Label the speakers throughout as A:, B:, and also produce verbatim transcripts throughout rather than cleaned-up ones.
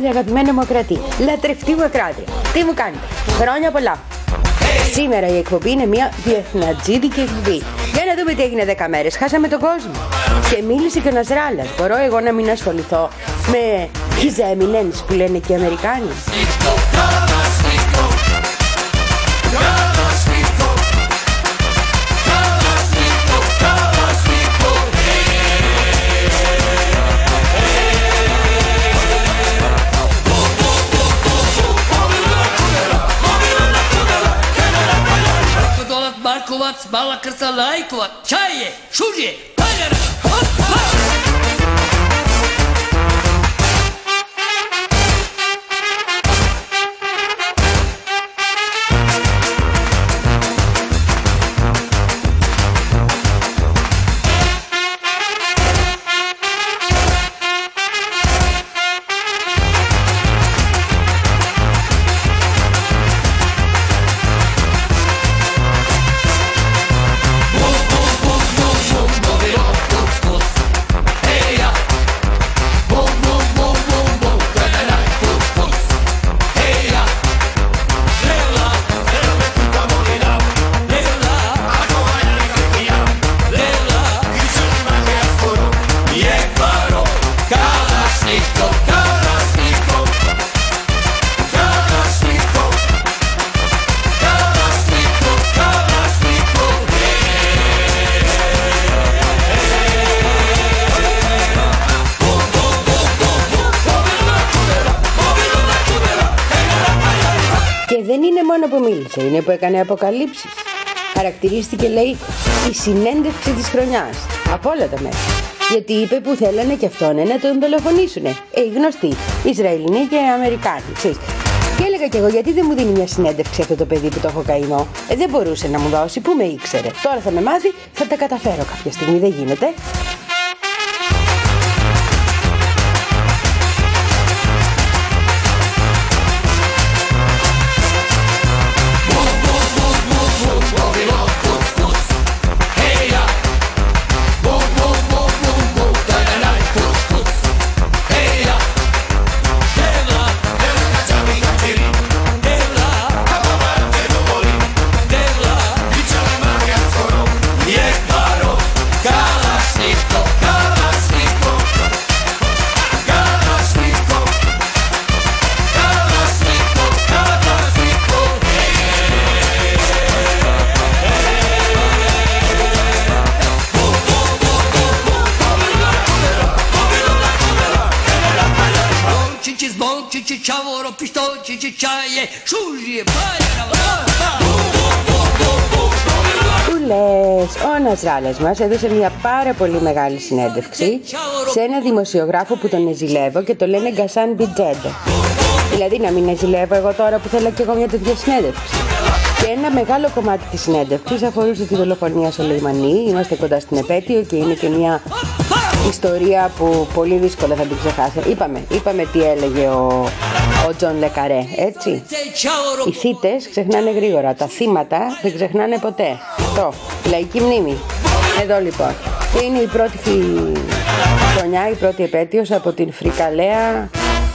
A: Πολύ αγαπημένο μου ακροατή, λατρευτή μου ακροάτρια, τι μου κάνετε? Χρόνια πολλά. Σήμερα η εκπομπή είναι μια διεθνατζίδικη εκπομπή. Για να δούμε τι έγινε δέκα μέρες. Χάσαμε τον κόσμο. Και μίλησε και ο Νασράλας. Μπορώ εγώ να μην ασχοληθώ με his eminence που λένε και οι Αμερικάνοι?
B: Markovac, Bala Krsta, Lajkovac, Čaje, Šužje, Paljara, hop, hop! Που μίλησε, είναι που έκανε αποκαλύψεις. Χαρακτηρίστηκε, λέει, η συνέντευξη της χρονιάς από όλα τα μέσα. Γιατί είπε που θέλανε και αυτόν να τον δολοφονήσουνε. Ε, γνωστοί Ισραηλινοί και Αμερικάνοι, ξέρεις. Και έλεγα κι εγώ, γιατί δεν μου δίνει μια συνέντευξη αυτό το παιδί που το έχω καημό? Ε, δεν μπορούσε να μου δώσει, πού με ήξερε. Τώρα θα με μάθει, θα τα καταφέρω κάποια στιγμή, δεν γίνεται. Του λες, ο Νασράλας μας έδωσε μια πάρα πολύ μεγάλη συνέντευξη σε ένα δημοσιογράφο που τον εζηλεύω και το λένε Γκασάν Μπιτζέντο. Δηλαδή να μην εζηλεύω εγώ τώρα που θέλω και εγώ μια τέτοια συνέντευξη. Και ένα μεγάλο κομμάτι της συνέντευξης αφορούσε τη δολοφονία Σολεϊμανί. Είμαστε κοντά στην επέτειο και είναι και μια ιστορία που πολύ δύσκολα θα την ξεχάσει. Είπαμε, είπαμε τι έλεγε ο, ο Τζον Λεκαρέ, έτσι. Οι θύτες ξεχνάνε γρήγορα, τα θύματα δεν ξεχνάνε ποτέ. Αυτό, λαϊκή μνήμη. Εδώ λοιπόν. Και είναι η πρώτη χρονιά, η πρώτη επέτειος από την φρικαλέα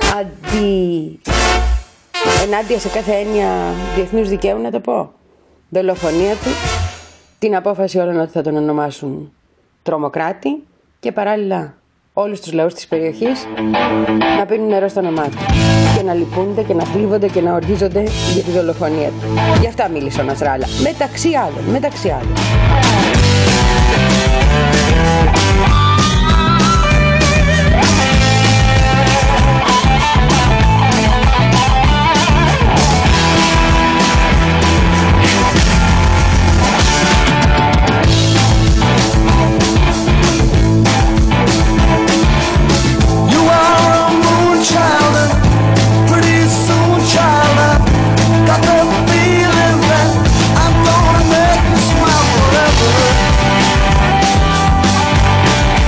B: αντι... ενάντια σε κάθε έννοια διεθνούς δικαίου, να το πω, δολοφονία του, την απόφαση όλων ότι θα τον ονομάσουν τρομοκράτη και παράλληλα όλους τους λαούς της περιοχής να πίνουν νερό στο όνομά του και να λυπούνται και να θλίβονται και να οργίζονται για τη δολοφονία του. Γι' αυτά μίλησε ο Νασράλα, μεταξύ άλλων, μεταξύ άλλων.
C: I'm gonna make you smile forever.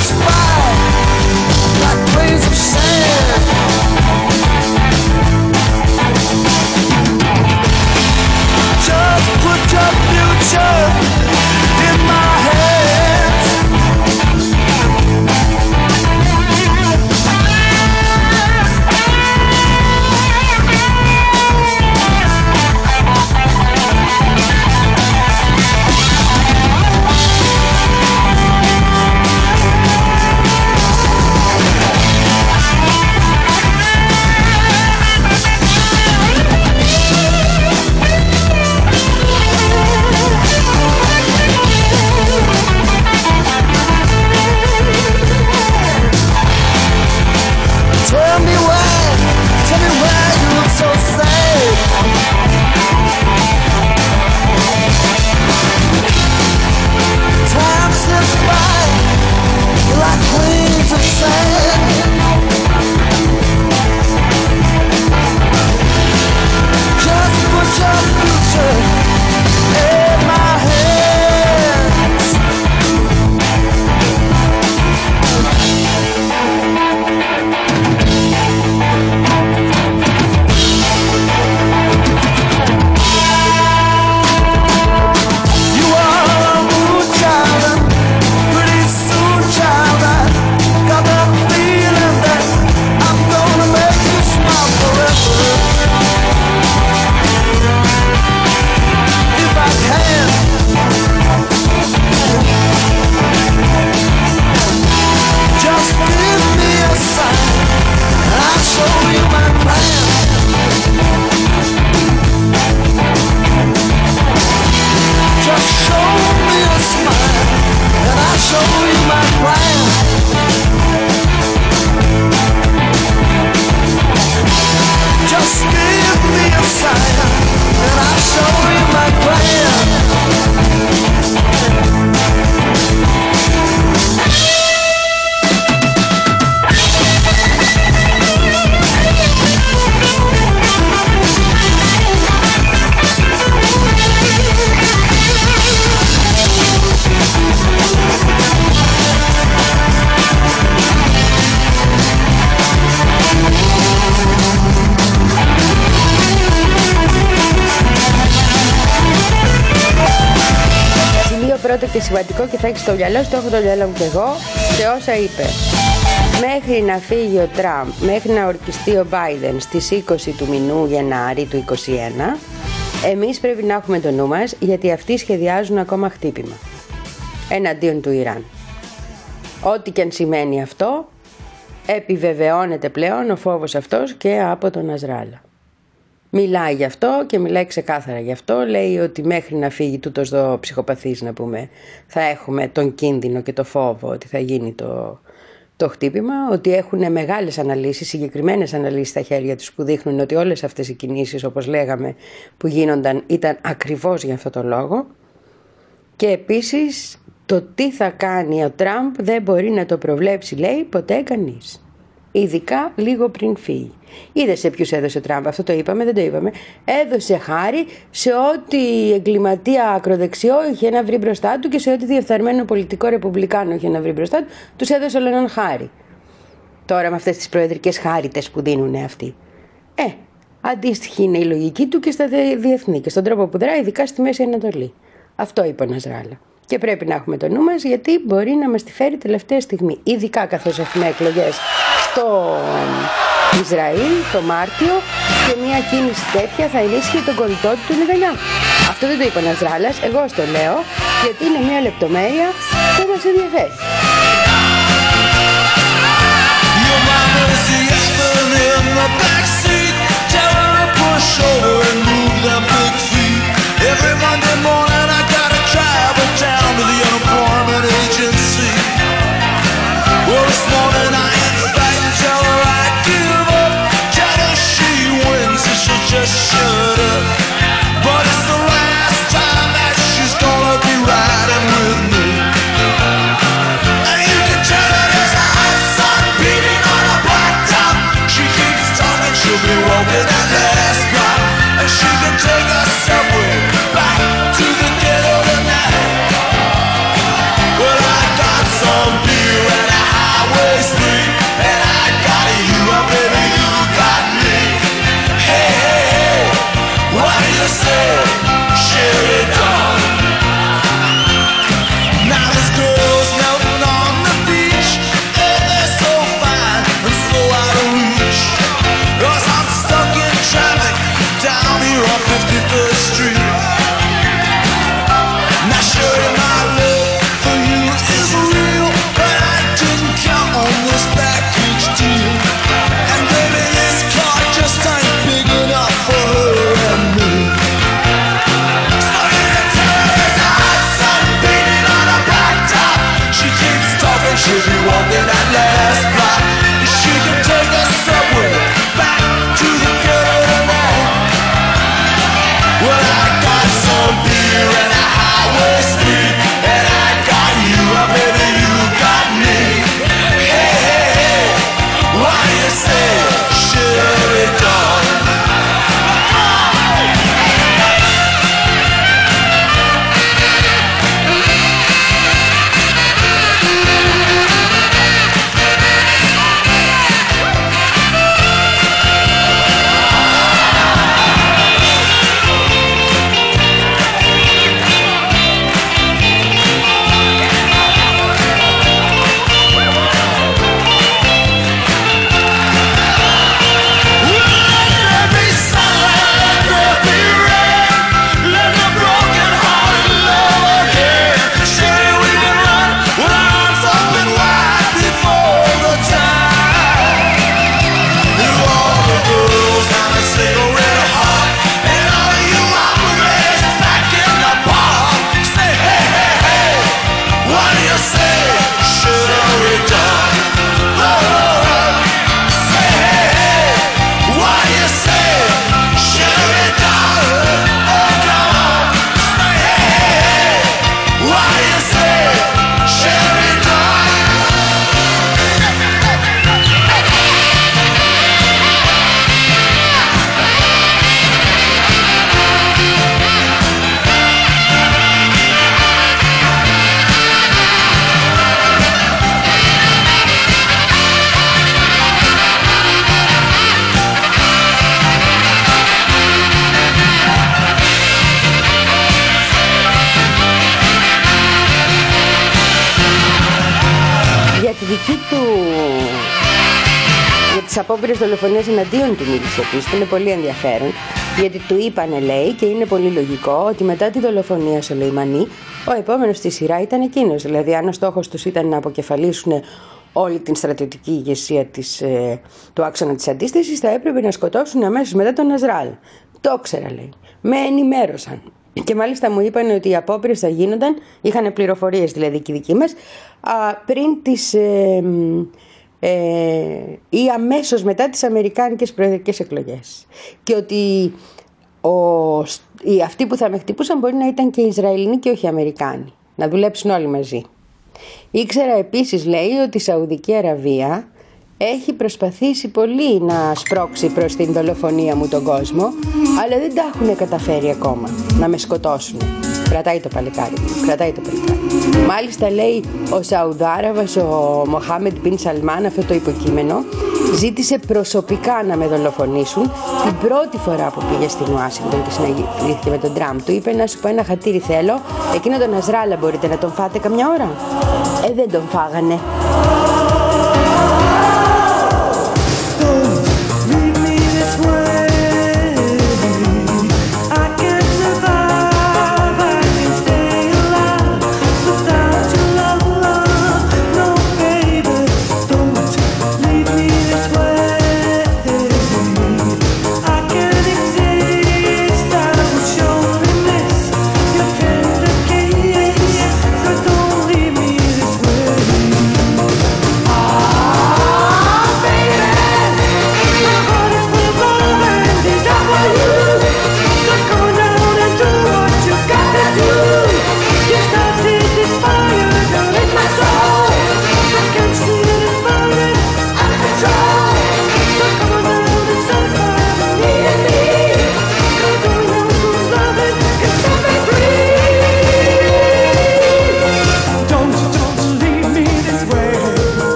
B: πρώτο και σημαντικό και θα έχεις στο μυαλό σου, το έχω το μυαλό μου κι εγώ, σε όσα είπε. Μέχρι να φύγει ο Τραμπ, μέχρι να ορκιστεί ο Biden στις είκοσι του μηνού Γενάρη του είκοσι ένα, εμείς πρέπει να έχουμε το νου μας, γιατί αυτοί σχεδιάζουν ακόμα χτύπημα εναντίον του Ιράν. Ό,τι και αν σημαίνει αυτό, επιβεβαιώνεται πλέον ο φόβος αυτός και από τον Νασράλα. Μιλάει γι' αυτό και μιλάει ξεκάθαρα γι' αυτό. Λέει ότι μέχρι να φύγει τούτος εδώ ψυχοπαθής, να πούμε, θα έχουμε τον κίνδυνο και το φόβο ότι θα γίνει το, το χτύπημα. Ότι έχουν μεγάλες αναλύσεις, συγκεκριμένες αναλύσεις στα χέρια τους που δείχνουν ότι όλες αυτές οι κινήσεις, όπως λέγαμε, που γίνονταν ήταν ακριβώς για αυτό το λόγο. Και επίσης το τι θα κάνει ο Τραμπ δεν μπορεί να το προβλέψει, λέει, ποτέ κανείς. Ειδικά λίγο πριν φύγει. Είδε σε ποιους έδωσε ο Τραμπ, αυτό το είπαμε, δεν το είπαμε. Έδωσε χάρη σε ό,τι εγκληματία ακροδεξιό είχε να βρει μπροστά του και σε ό,τι διεφθαρμένο πολιτικό ρεπουμπλικάνο είχε να βρει μπροστά του, τους έδωσε όλο έναν χάρη. Τώρα με αυτές τις προεδρικές χάριτες που δίνουν αυτοί. Ε, αντίστοιχη είναι η λογική του και στα διεθνή και στον τρόπο που δράει, ειδικά στη Μέση Ανατολή. Αυτό είπε ο Νασράλα. Και πρέπει να έχουμε το νου μας, γιατί μπορεί να μας τη φέρει τελευταία στιγμή. Ειδικά καθώς έχουμε εκλογές στο Ισραήλ το Μάρτιο και μια κίνηση τέτοια θα ενίσχυε τον κολλητό του Νετανιάχου. Αυτό δεν το είπε ο Νασράλας, εγώ στο λέω, γιατί είναι μια λεπτομέρεια που μας ενδιαφέρει.
C: Down to the unemployment agency. Well, this morning I ain't fighting, tell her I give up. Tell her she wins and she'll just shut up. But it's the last time that she's gonna be riding with me. And you can tell her there's a hot sun beating on a blacktop. She keeps talking, she'll be walking that last block. And she can take a you say, shivery dog? Oh, say, hey, hey, why you say, shivery dog? Oh, come on, say, hey, hey, why you say, shivery dog?
B: Για τη δική του... για τις απόπειρες δολοφονίας εναντίον του μίλησε επίσης, που είναι πολύ ενδιαφέρον, γιατί του είπανε, λέει, και είναι πολύ λογικό, ότι μετά τη δολοφονία Σολεϊμανί ο επόμενος στη σειρά ήταν εκείνος. Δηλαδή, αν ο στόχος τους ήταν να αποκεφαλίσουν όλη την στρατιωτική ηγεσία της, ε, του άξονα της αντίστασης, θα έπρεπε να σκοτώσουν αμέσως μετά τον Νασράλ. Το ήξερα, λέει. Με ενημέρωσαν. Και μάλιστα μου είπαν ότι οι απόπειρες θα γίνονταν, είχαν πληροφορίες δηλαδή και οι δικοί μας, α, πριν τις ε, ε, ή αμέσως μετά τις αμερικάνικες προεδρικές εκλογές. Και ότι ο, οι, αυτοί που θα με χτυπούσαν μπορεί να ήταν και οι Ισραηλινοί και όχι οι Αμερικάνοι. Να δουλέψουν όλοι μαζί. Ήξερα επίσης, λέει, ότι η Σαουδική Αραβία έχει προσπαθήσει πολύ να σπρώξει προς την δολοφονία μου τον κόσμο, αλλά δεν τα έχουν καταφέρει ακόμα να με σκοτώσουν. Κρατάει το παλικάρι, κρατάει το παλικάρι. Μάλιστα, λέει, ο Σαουδάραβας, ο Μοχάμεντ Μπιν Σαλμάν, αυτό το υποκείμενο, ζήτησε προσωπικά να με δολοφονήσουν την πρώτη φορά που πήγε στην Ουάσιγκτον και συναντήθηκε με τον Τραμπ. Του είπε, να σου πω ένα χατήρι θέλω, εκείνο τον Νασράλα μπορείτε να τον φάτε καμιά ώρα? Ε, δεν τον φάγανε.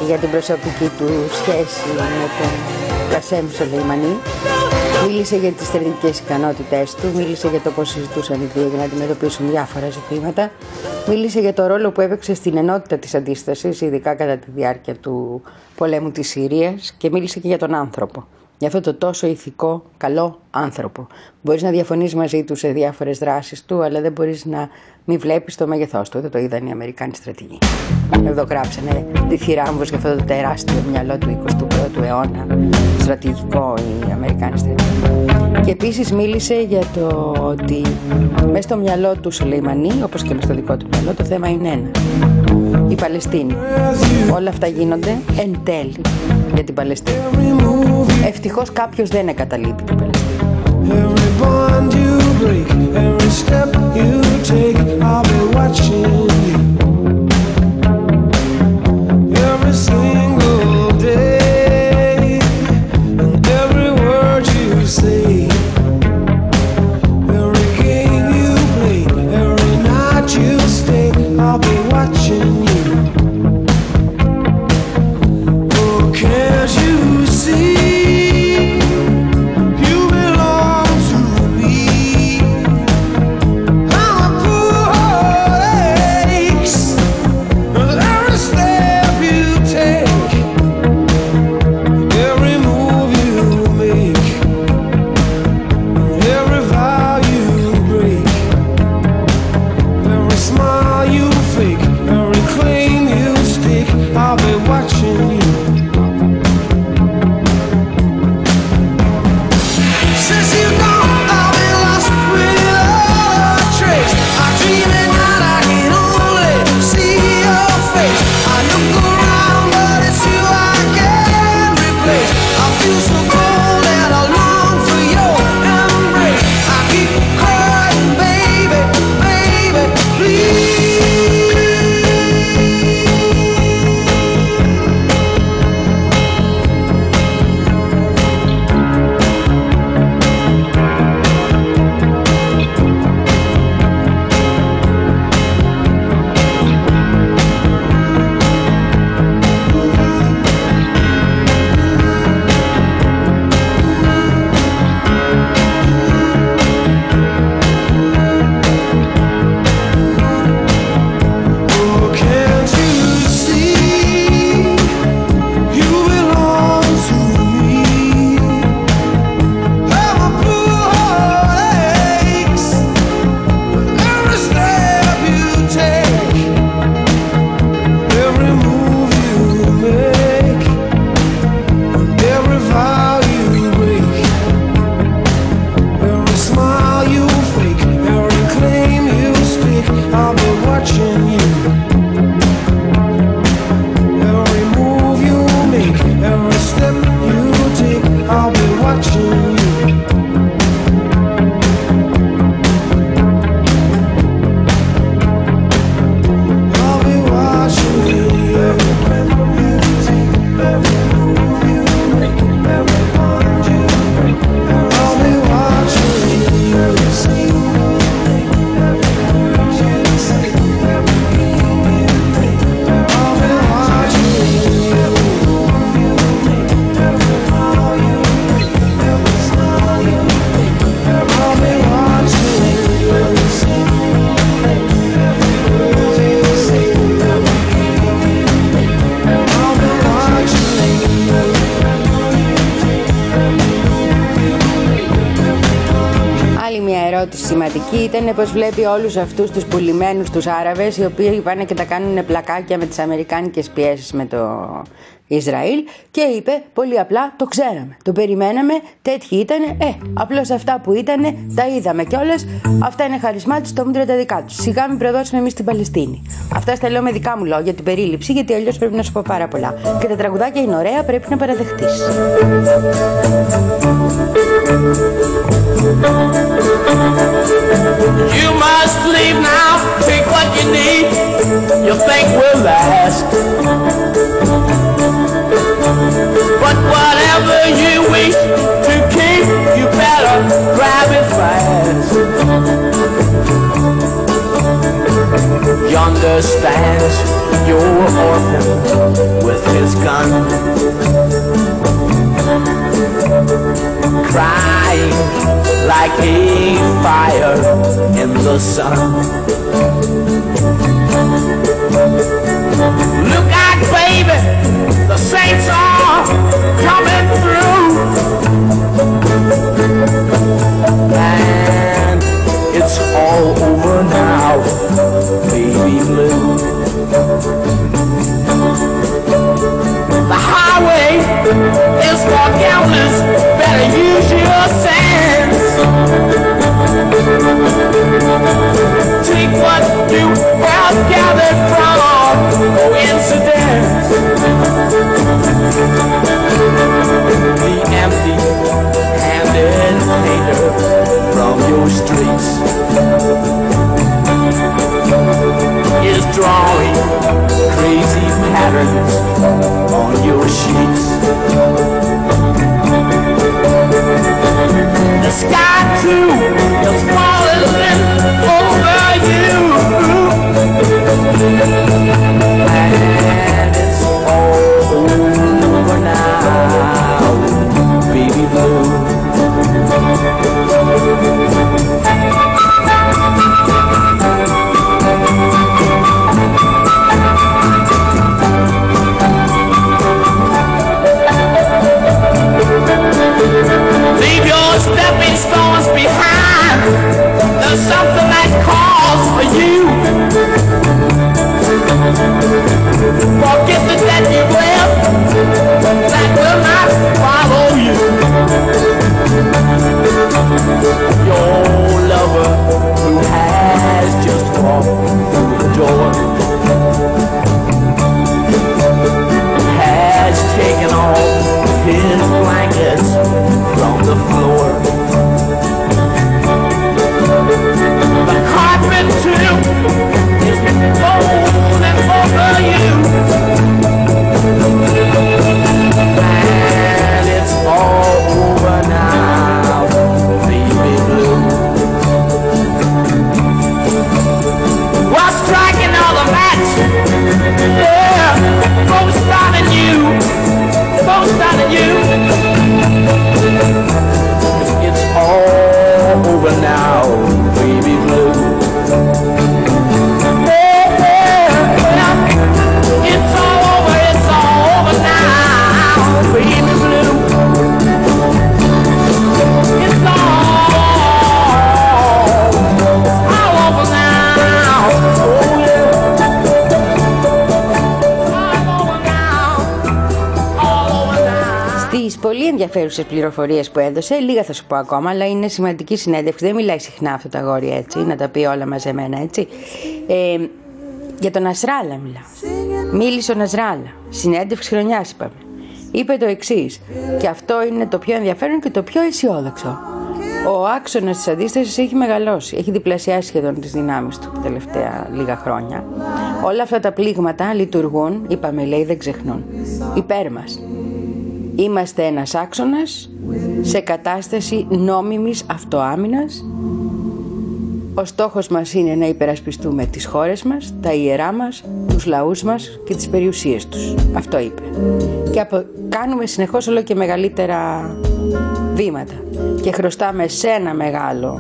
B: για την προσωπική του σχέση με τον Κασέμ Σολεϊμανί. Μίλησε για τις στρατηγικές ικανότητές του, μίλησε για το πώς συζητούσαν οι δύο για να αντιμετωπίσουν διάφορα ζητήματα, μίλησε για το ρόλο που έπαιξε στην ενότητα της αντίστασης, ειδικά κατά τη διάρκεια του πολέμου της Συρίας, και μίλησε και για τον άνθρωπο. Για αυτό το τόσο ηθικό, καλό άνθρωπο. Μπορείς να διαφωνείς μαζί του σε διάφορες δράσεις του, αλλά δεν μπορείς να μην βλέπεις το μέγεθός του. Δεν το είδαν οι Αμερικάνοι στρατηγοί. Εδώ γράψανε τη θηράμβος για αυτό το τεράστιο μυαλό του εικοστού πρώτου αιώνα, στρατηγικό, οι Αμερικάνοι στρατηγοί. Και επίσης μίλησε για το ότι μέσα στο μυαλό του Σολεϊμανί, όπως και μες στο δικό του μυαλό, το θέμα είναι ένα. Η Παλαιστίνη. Όλα αυτά γίνονται εν τέλει για την Παλαιστίνη. Ευτυχώς κάποιος δεν εγκαταλείπει την Παλαιστίνη. Every bond you break, every step you take, I'll be watching you. Every single day, and every word you say, every game you play, every night you stay, I'll be watching you. Oh, can't you see? Σημαντική ήταν πως βλέπει όλους αυτούς τους πουλημένους τους Άραβες, οι οποίοι πάνε και τα κάνουν πλακάκια με τις αμερικάνικες πιέσεις με το Ισραήλ, και είπε πολύ απλά: το ξέραμε, το περιμέναμε, τέτοιοι ήτανε, ε, απλώς αυτά που ήτανε τα είδαμε κιόλας, αυτά είναι χαρισμά τους, το μούτρα τα δικά τους, σιγά μην προδώσουμε εμείς την Παλαιστίνη. Αυτά στα λέω με δικά μου λόγια, την περίληψη, γιατί αλλιώς πρέπει να σου πω πάρα πολλά, και τα τραγουδάκια είναι ωραία, πρέπει να παραδεχτείς.
D: You must leave now, take what you need, you think will last. But whatever you wish to keep, you better grab it fast. You understand? your orphan with his gun, crying like a fire in the sun. Look out, baby, the saints are coming through, and it's all over now, baby blue. The highway is for gamblers, better use your sense. Take what you have gathered from coincidence. The empty-handed painter from your streets is drawing crazy patterns on your sheets. The sky too is falling over you, and it's all over now, baby blue. Leave your stepping stones behind. There's something that calls for you. Forget the debt you've left that will not follow you. Your lover who has just walked through the door has taken all his blankets from the floor. The carpet too is folding over you, and it's all over now, baby blue. While striking all the match, yeah, folks starting you, folks starting you. It's all over now, baby blue. Yeah, yeah, it's all over, it's all over now, baby blue. It's all, it's all over now, oh yeah. It's all over now, all over now.
B: Στις πολύ ενδιαφέρουσες πληροφορίες που έδωσε, λίγα θα σου πω ακόμα, αλλά είναι σημαντική συνέντευξη. Δεν μιλάει συχνά αυτό το αγόρι έτσι, να τα πει όλα μαζεμένα έτσι. Ε, για τον Νασράλα μιλάω. Μίλησε ο Νασράλα. Συνέντευξη χρονιάς είπαμε. Είπε το εξής, και αυτό είναι το πιο ενδιαφέρον και το πιο αισιόδοξο. Ο άξονας της αντίστασης έχει μεγαλώσει, έχει διπλασιάσει σχεδόν τις δυνάμεις του τα τελευταία λίγα χρόνια. Όλα αυτά τα πλήγματα λειτουργούν, είπαμε λέει, δεν ξεχνούν, υπέρ μας. Είμαστε ένας άξονας σε κατάσταση νόμιμης αυτοάμυνας. Ο στόχος μας είναι να υπερασπιστούμε τις χώρες μας, τα ιερά μας, τους λαούς μας και τις περιουσίες τους. Αυτό είπε. Και απο... κάνουμε συνεχώς όλο και μεγαλύτερα βήματα. Και χρωστάμε σε ένα μεγάλο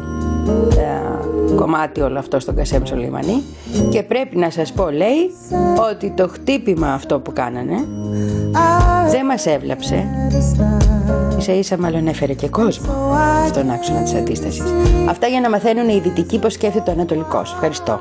B: ε, κομμάτι όλο αυτό στον Κασέμ Σολεϊμανί. Και πρέπει να σας πω, λέει, ότι το χτύπημα αυτό που κάνανε δεν μας έβλαψε. Ίσα ίσα μάλλον έφερε και κόσμο στον άξονα της αντίστασης. Αυτά για να μαθαίνουν οι δυτικοί πώς σκέφτεται ο Ανατολικός. Ευχαριστώ.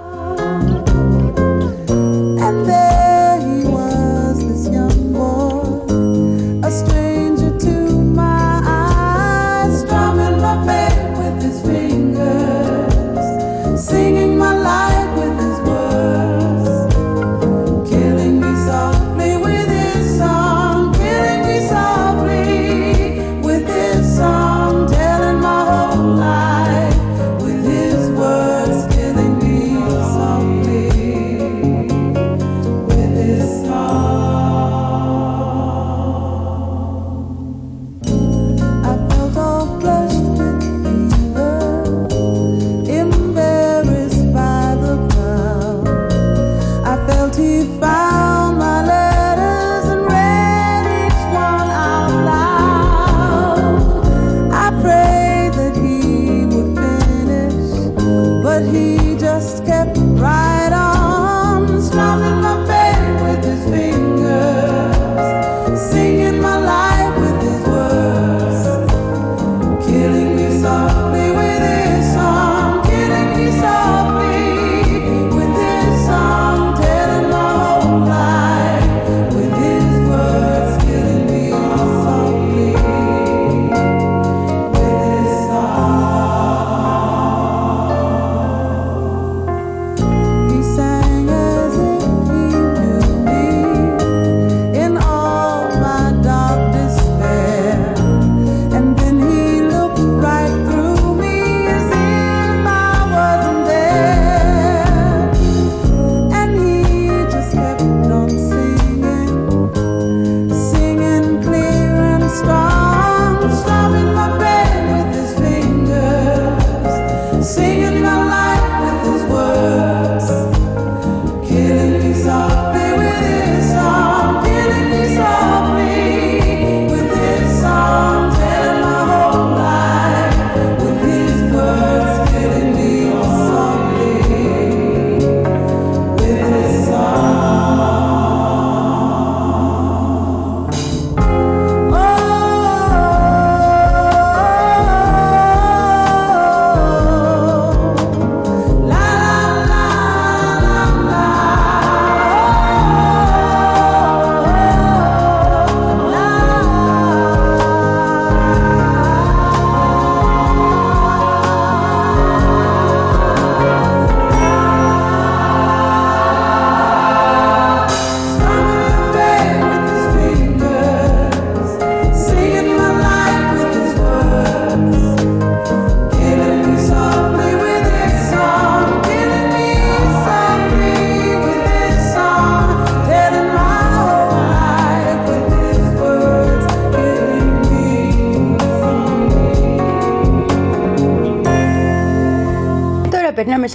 B: He found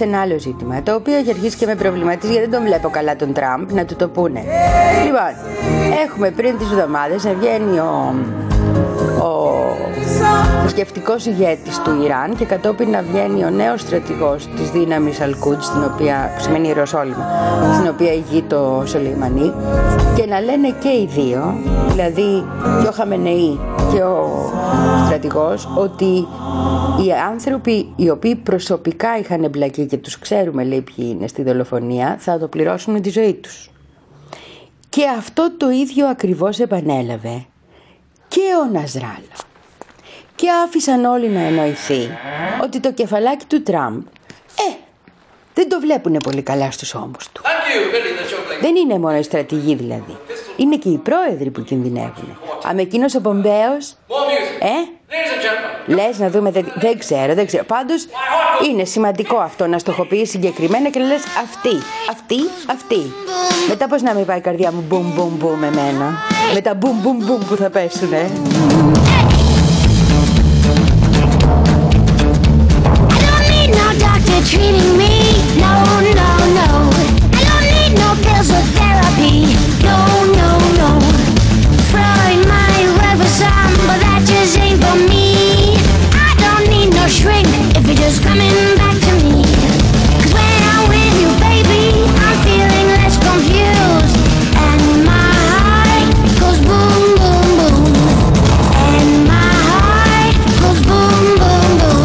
B: σε ένα άλλο ζήτημα, το οποίο έχει αρχίσει και με προβληματίζει γιατί δεν τον βλέπω καλά τον Τραμπ να του το πούνε. Λοιπόν, έχουμε πριν τις εβδομάδες να βγαίνει ο, ο σκεφτικός ηγέτης του Ιράν και κατόπιν να βγαίνει ο νέος στρατηγός της δύναμης Αλ-Κουτς, που σημαίνει Ιεροσόλυμα, στην οποία ηγεί το Σολεϊμανί, και να λένε και οι δύο, δηλαδή και ο Χαμενεή και ο στρατηγός, ότι οι άνθρωποι οι οποίοι προσωπικά είχαν εμπλακεί και τους ξέρουμε, λέει, ποιοι είναι στη δολοφονία, θα το πληρώσουν με τη ζωή τους. Και αυτό το ίδιο ακριβώς επανέλαβε και ο Νασράλα. Και άφησαν όλοι να εννοηθεί ότι το κεφαλάκι του Τραμπ, ε, δεν το βλέπουνε πολύ καλά στους ώμους του. Δεν είναι μόνο οι στρατηγοί δηλαδή. Είναι και οι πρόεδροι που κινδυνεύουν. Αν εκείνος ο Πομπέος, ε, λες να δούμε, δεν, δεν ξέρω, δεν ξέρω. Πάντως είναι σημαντικό αυτό να στοχοποιείς συγκεκριμένα και να λες αυτή, αυτή, αυτή. Μετά πώς να μην πάει η καρδιά μου μπουμ μπουμ μπουμ με μένα, με τα μπουμ μπουμ μπουμ που θα πέσουνε.
E: Treating me, no, no, no. I don't need no pills or therapy, no, no, no. Freud might work for some, but that just ain't for me. I don't need no shrink if you're just coming back to me. 'Cause when I'm with you, baby, I'm feeling less confused. And my heart goes boom, boom, boom. And my heart goes boom, boom, boom.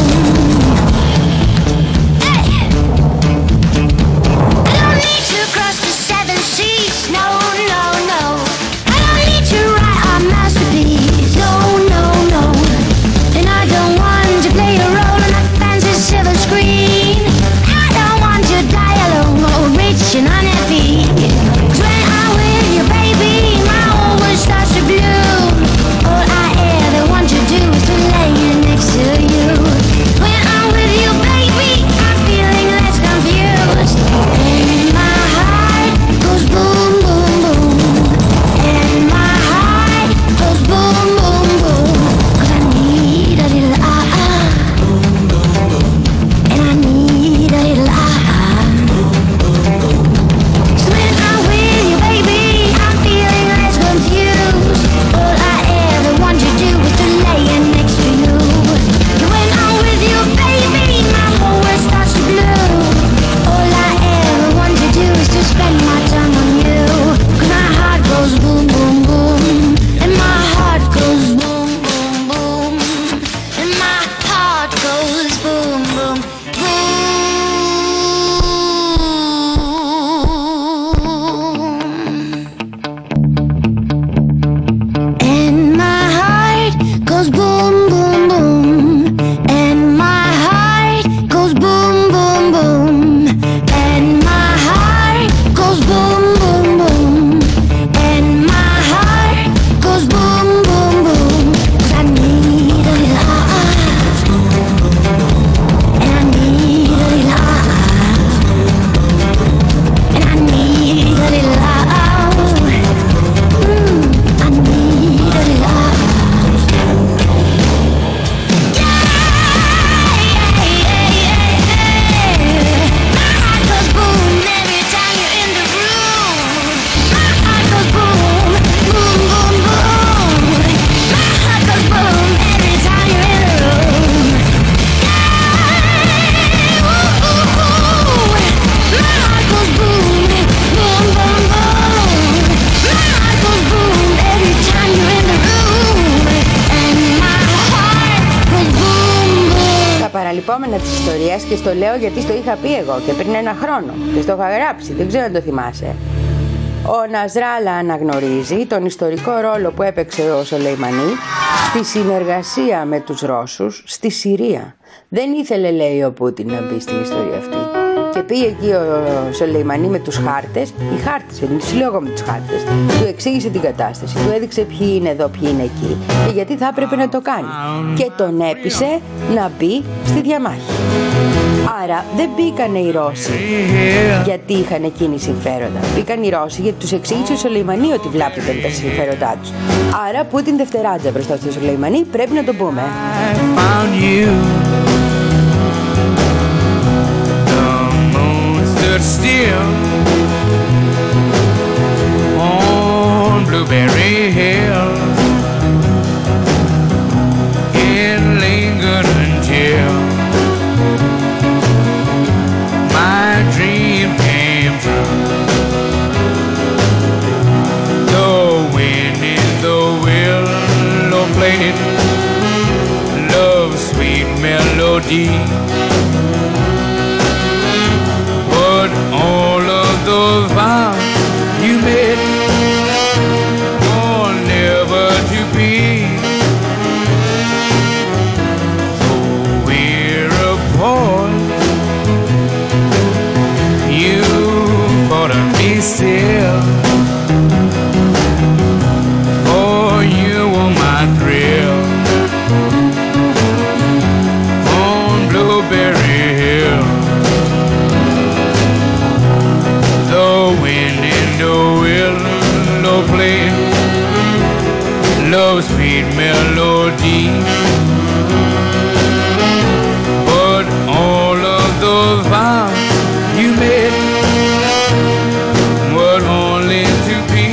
B: Παραλυπόμενα της ιστορίας, και στο λέω γιατί στο είχα πει εγώ και πριν ένα χρόνο και στο είχα γράψει, δεν ξέρω αν το θυμάσαι. Ο Νασράλα αναγνωρίζει τον ιστορικό ρόλο που έπαιξε ο Σολεϊμανί στη συνεργασία με τους Ρώσους στη Συρία. Δεν ήθελε, λέει, ο Πούτιν να μπει στην ιστορία αυτή. Και πήγε εκεί ο Σολεϊμανί με τους χάρτες, οι χάρτες, δεν τους λέω εγώ με τους χάρτες, του εξήγησε την κατάσταση, του έδειξε ποιοι είναι εδώ, ποιοι είναι εκεί και γιατί θα έπρεπε να το κάνει. Και τον έπεισε να μπει στη διαμάχη. Άρα δεν μπήκανε οι Ρώσοι γιατί είχαν εκείνοι συμφέροντα. Μπήκαν οι Ρώσοι γιατί τους εξήγησε ο Σολεϊμανί ότι βλάπτονταν τα συμφέροντά τους. Άρα Πούτιν δευτεράτζα μπροστά στο Σολεϊμανί, πρέπει να το πούμε.
D: but still on Blueberry Hill it lingered until my dream came true. The wind in the willow played love's sweet melody, but all of those vows you made are never to be. So we're apart, you thought of me still, for you were my thrill on Blueberry Hill. The wind in the willow played love's sweet melody, but all of those vows you made were only to be.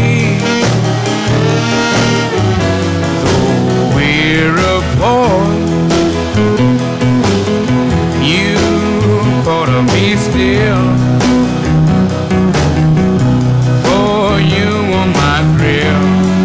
D: Though we're apart, you thought of me still, for you were my thrill.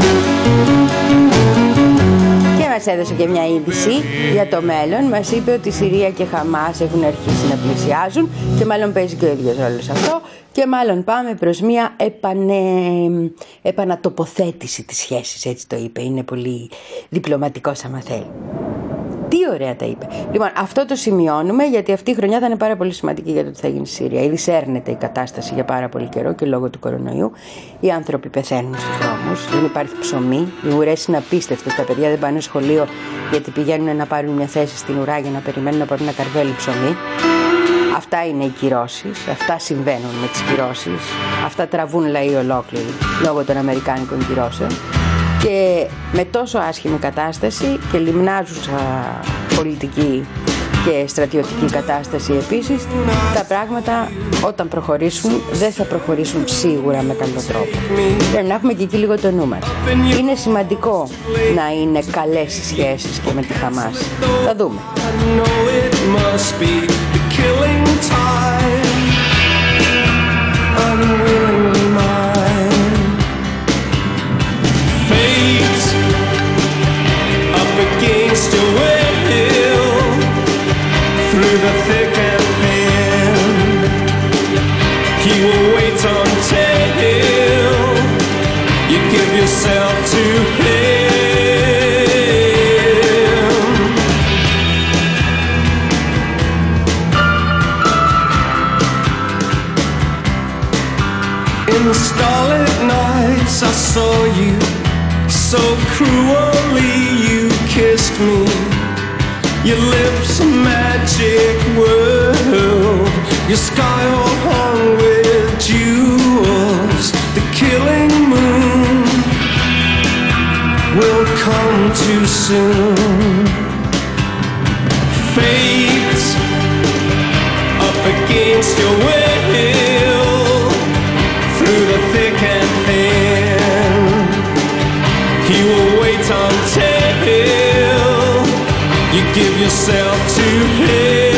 B: Και μας έδωσε και μια είδηση για το μέλλον. Μας είπε ότι η Συρία και Χαμάς έχουν αρχίσει να πλησιάζουν και μάλλον παίζει και ο ίδιος ρόλο σε αυτό και μάλλον πάμε προς μια επανε... επανατοποθέτηση της σχέσης, έτσι το είπε. Είναι πολύ διπλωματικός άμα θέλει. Τι ωραία τα είπε. Λοιπόν, αυτό το σημειώνουμε γιατί αυτή η χρονιά θα είναι πάρα πολύ σημαντική για το τι θα γίνει στη Συρία. Ήδη σέρνεται η κατάσταση για πάρα πολύ καιρό και λόγω του κορονοϊού. Οι άνθρωποι πεθαίνουν στους δρόμους, δεν υπάρχει ψωμί, οι ουρές είναι απίστευτες. Τα παιδιά δεν πάνε σχολείο γιατί πηγαίνουν να πάρουν μια θέση στην ουρά για να περιμένουν να πάρουν ένα καρβέλι ψωμί. Αυτά είναι οι κυρώσεις, αυτά συμβαίνουν με τις κυρώσεις, αυτά τραβούν λαοί ολόκληροι λόγω των αμερικάνικων κυρώσεων. Και με τόσο άσχημη κατάσταση και λιμνάζουσα πολιτική και στρατιωτική κατάσταση επίσης, τα πράγματα όταν προχωρήσουν δεν θα προχωρήσουν σίγουρα με καλό τρόπο. Πρέπει να έχουμε και εκεί λίγο το νου μας. Είναι σημαντικό να είναι καλές οι σχέσεις και με τη Χαμάς. Θα δούμε.
C: Against your will, through the thick and thin, he will wait until you give yourself to him. In the starlit nights I saw you, so cruelly you kissed me, your lips a magic world, your sky all hung with jewels. The killing moon will come too soon. Fate up against your will, through the thick and thin, he will wait until you give yourself to him.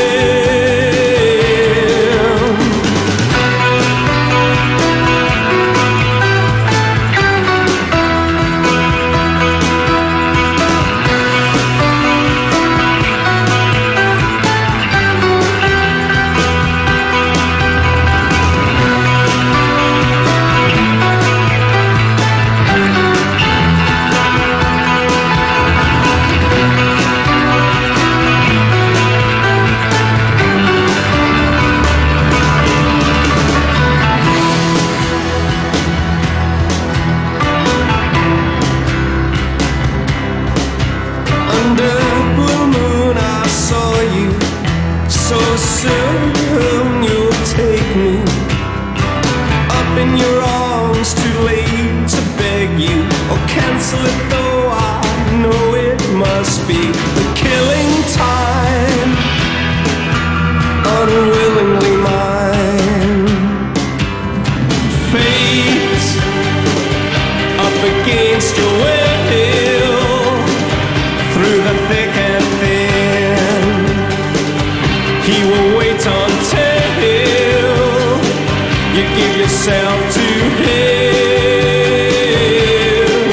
C: Unwillingly mine.
D: Fate up against your will, through the thick and thin. He will wait until you give yourself to him.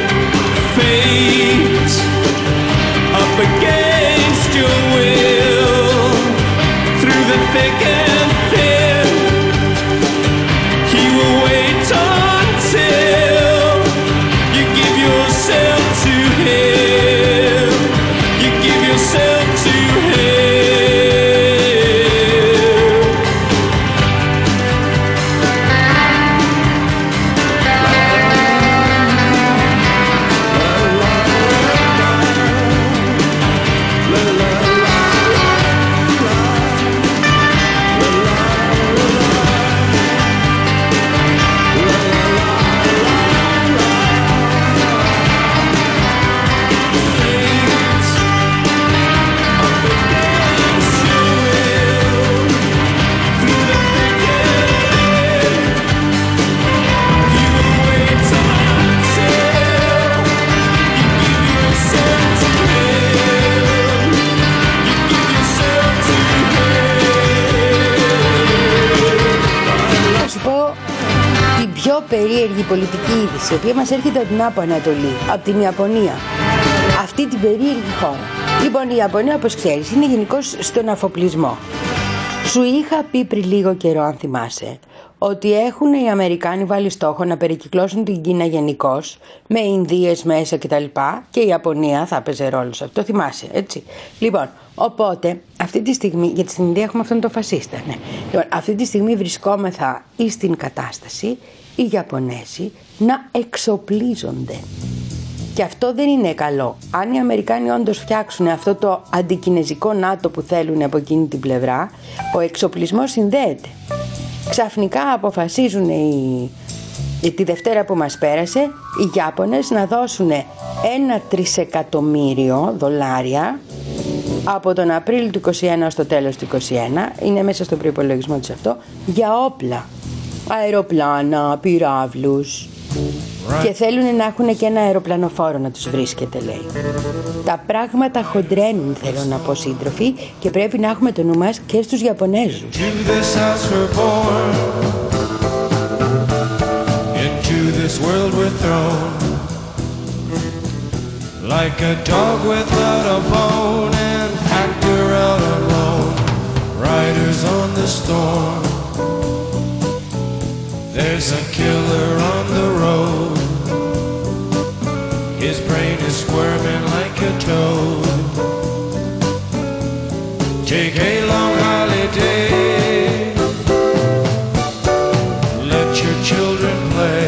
D: Fate up against your will, through the thick and thin. He will wait until you give yourself to him. You give yourself to him.
B: Περίεργη πολιτική είδηση, η οποία μας έρχεται από την Άπο Ανατολή, από την Ιαπωνία. Αυτή την περίεργη χώρα. Λοιπόν, η Ιαπωνία, όπως ξέρεις, είναι γενικώς στον αφοπλισμό. Σου είχα πει πριν λίγο καιρό, αν θυμάσαι, ότι έχουν οι Αμερικάνοι βάλει στόχο να περικυκλώσουν την Κίνα γενικώς, με Ινδίες μέσα κτλ. Και η Ιαπωνία θα έπαιζε ρόλο σε αυτό, το θυμάσαι, έτσι. Λοιπόν, οπότε, αυτή τη στιγμή, γιατί στην Ινδία έχουμε αυτόν τον φασίστα, ναι. Λοιπόν, αυτή τη στιγμή βρισκόμεθα εις την κατάσταση οι Ιαπωνέζοι να εξοπλίζονται. Και αυτό δεν είναι καλό. Αν οι Αμερικάνοι όντως φτιάξουν αυτό το αντικινεζικό ΝΑΤΟ που θέλουν από εκείνη την πλευρά, ο εξοπλισμός συνδέεται. Ξαφνικά αποφασίζουν οι... τη Δευτέρα που μας πέρασε οι Ιάπωνες να δώσουν ένα τρισεκατομμύριο δολάρια από τον Απρίλιο του είκοσι ένα στο τέλος του είκοσι ένα, είναι μέσα στον προϋπολογισμό τους αυτό, για όπλα. Αεροπλάνα, πυράβλους. Right. Και θέλουν να έχουν και ένα αεροπλανοφόρο να τους βρίσκεται, λέει. Τα πράγματα χοντρένουν, θέλω να πω, σύντροφοι, και πρέπει να έχουμε το νου μας και στους Ιαπωνέζους. Like a dog without a bone, an actor out alone, riders on the storm. There's a killer on the road, his brain is squirming like a toad. Take a long holiday, let your children play.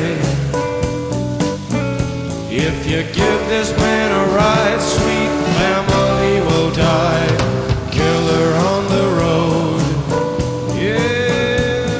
B: If you give this man a ride, sweet family will die. Killer on the road, yeah.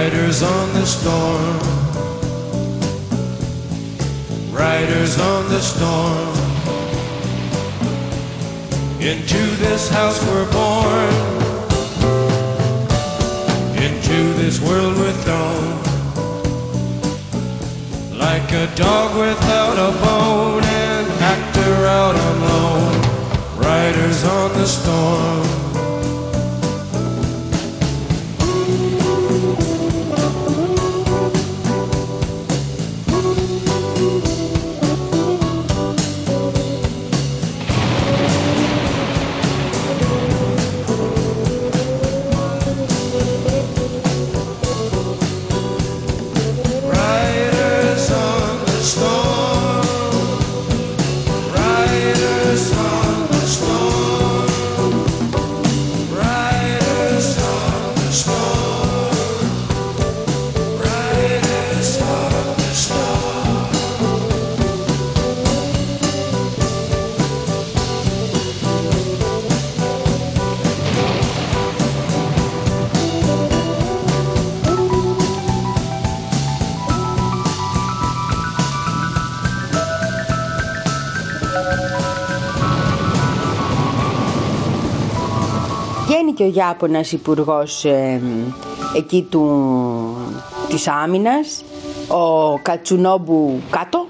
C: Riders on the storm, riders on the storm. Into this house we're born, into this world we're thrown, like a dog without a bone, an actor out alone. Riders on the storm.
B: Βγαίνει και ο Ιάπωνας υπουργός ε, εκεί του, της άμυνας, ο Κατσουνόμπου κάτω.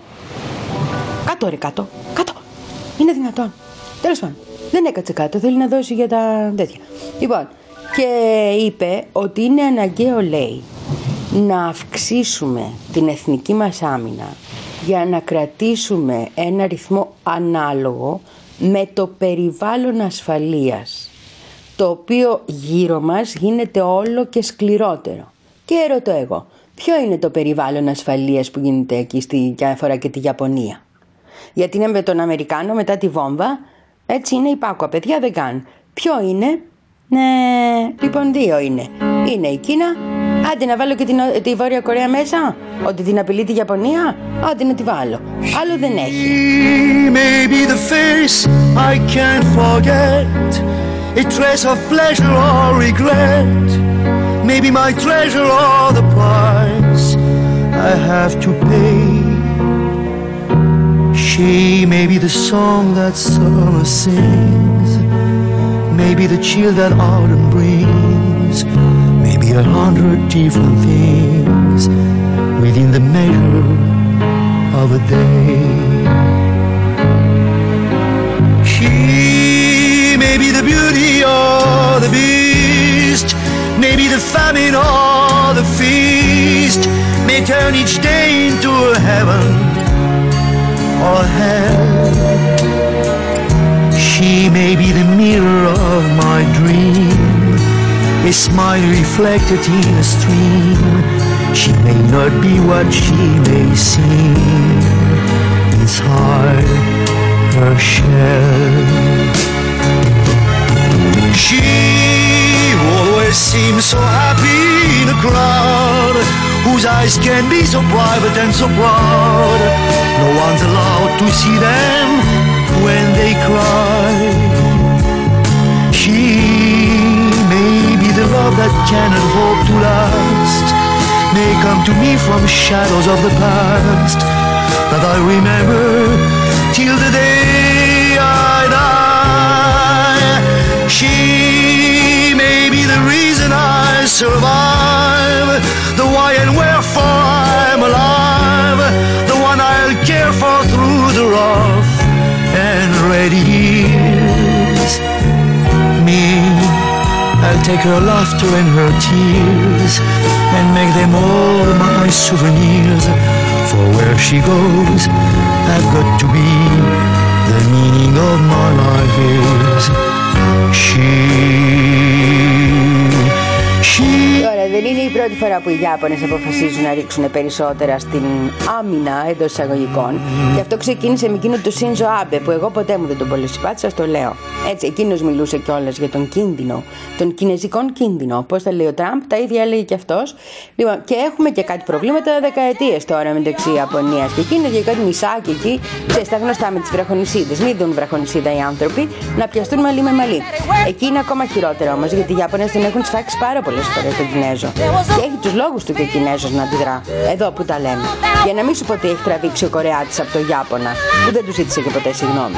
B: Κάτω ρε κάτω, κάτω. Είναι δυνατόν. Τέλος πάντων, δεν έκατσε κάτω, θέλει να δώσει για τα τέτοια. Λοιπόν, και είπε ότι είναι αναγκαίο, λέει, να αυξήσουμε την εθνική μας άμυνα για να κρατήσουμε ένα ρυθμό ανάλογο με το περιβάλλον ασφαλείας, το οποίο γύρω μας γίνεται όλο και σκληρότερο. Και ρωτώ εγώ, ποιο είναι το περιβάλλον ασφαλείας που γίνεται εκεί στη, και αφορά και τη Ιαπωνία? Γιατί είναι με τον Αμερικάνο μετά τη βόμβα, έτσι είναι υπάκουα, παιδιά δεν κάνουν. Ποιο είναι? Ναι, λοιπόν δύο είναι. Είναι η Κίνα, άντε να βάλω και την, τη Βόρεια Κορέα μέσα, ότι την απειλεί τη Ιαπωνία, άντε να τη βάλω. Άλλο δεν έχει.
F: Maybe the face I can't forget, a trace of pleasure or regret, maybe my treasure or the price I have to pay. She may be the song that summer sings, maybe the chill that autumn brings, maybe a hundred different things within the measure of a day. She may be the beauty or the beast, maybe the famine or the feast, may turn each day into a heaven or hell. She may be the mirror of my dream, a smile reflected in a stream. She may not be what she may seem inside her shell. She always seems so happy in a crowd, whose eyes can be so private and so proud. No one's allowed to see them when they cry. She may be the love that cannot hope to last, may come to me from shadows of the past that I remember till the day I die. She may be the reason I survive, the why and wherefore I'm alive, the one I'll care for through the rough and ready years. Me, I'll take her laughter and her tears and make them all my souvenirs. For where she goes, I've got to be. The meaning of my life is she. She.
B: Τώρα δεν είναι η πρώτη φορά που οι Ιάπωνες αποφασίζουν να ρίξουν περισσότερα στην άμυνα εντός εισαγωγικών. Και αυτό ξεκίνησε με εκείνο του Σίνζο Άμπε, που εγώ ποτέ μου δεν τον πολύ συμπάθησα, το λέω. Έτσι, εκείνος μιλούσε κιόλας για τον κίνδυνο, τον κινέζικον κίνδυνο. Πώς τα λέει ο Τραμπ, τα ίδια έλεγε κι αυτός. Λοιπόν, και έχουμε και κάτι προβλήματα δεκαετίες τώρα μεταξύ Ιαπωνίας και Κίνας, για κάτι μισάκι εκεί, ξέρεις, τα γνωστά με τις βραχονισίδες. Μην δουν βραχονισίδα οι άνθρωποι, να πιαστούν μαλλί με μαλλί. Εκεί είναι ακόμα χειρότερα όμως, γιατί οι Ιάπωνες τον έχουν σφάξει πάρα πολλές φορές τον Κινέζο. Και έχει τους λόγους του και ο Κινέζος να αντιδρά. Εδώ που τα λέμε. Για να μην σου πω ότι έχει τραβήξει ο Κορεάτης από το Ιάπωνα, που δεν του ζήτησε και ποτέ συγγνώμη.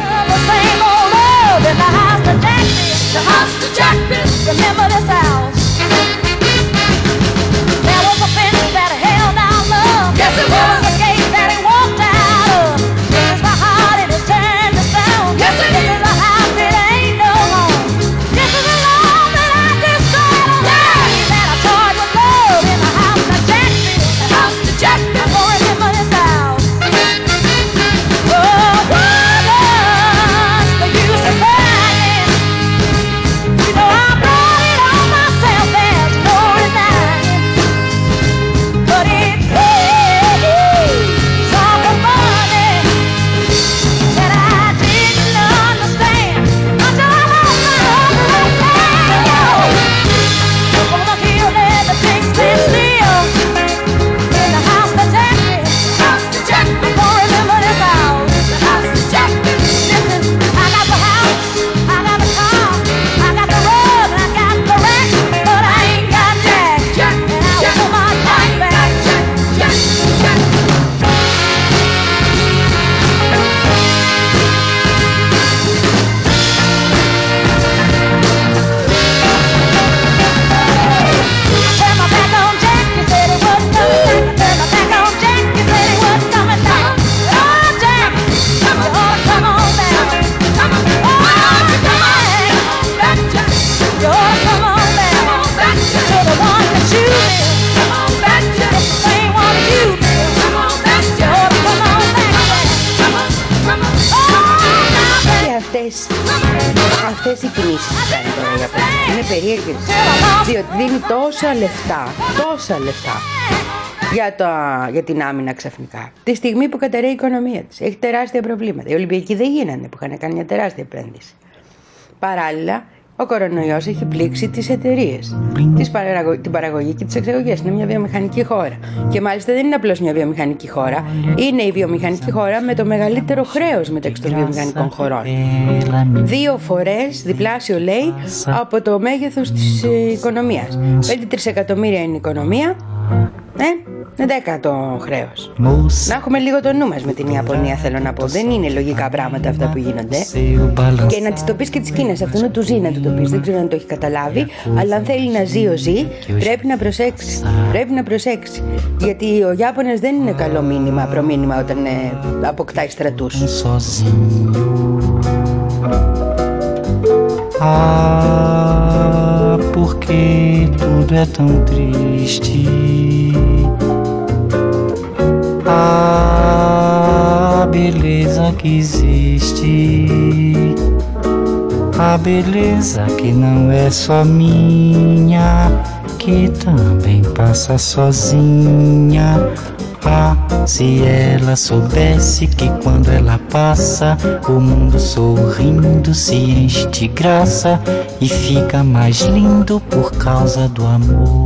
B: Αυτές οι κινήσεις που κάνει τώρα η Ιαπωνία είναι περίεργες, διότι δίνει τόσα λεφτά, τόσα λεφτά για, το, για την άμυνα ξαφνικά. Τη στιγμή που καταραίει η οικονομία της, έχει τεράστια προβλήματα. Οι Ολυμπιακοί δεν γίνανε, που είχαν κάνει μια τεράστια επένδυση. Παράλληλα, ο κορονοϊός έχει πλήξει τις εταιρείες, την παραγωγή και τις εξαγωγές. Είναι μια βιομηχανική χώρα. Και μάλιστα δεν είναι απλώς μια βιομηχανική χώρα, είναι η βιομηχανική χώρα με το μεγαλύτερο χρέος μεταξύ των βιομηχανικών χωρών. Δύο φορές διπλάσιο, λέει, από το μέγεθος της οικονομίας. πέντε τρισεκατομμύρια είναι η οικονομία, ε, με δέκα το χρέος. Να έχουμε λίγο το νου μας με την Ιαπωνία, θέλω να πω. Δεν είναι λογικά πράγματα αυτά που γίνονται. Και να της το πεις και της Κίνας, αυτό να του ζει να του το πεις. Δεν ξέρω αν το έχει καταλάβει, αλλά αν θέλει να ζει ο ζει, πρέπει να προσέξει. Πρέπει να προσέξει. Γιατί ο Ιάπωνας δεν είναι καλό μήνυμα, προμήνυμα όταν ε, αποκτάει στρατούς.
G: Ah, porque tudo é tão triste. A beleza que existe, a beleza que não é só minha, que também passa sozinha. Ah, se ela soubesse que quando ela passa, o mundo sorrindo se enche de graça e fica mais lindo por causa do amor.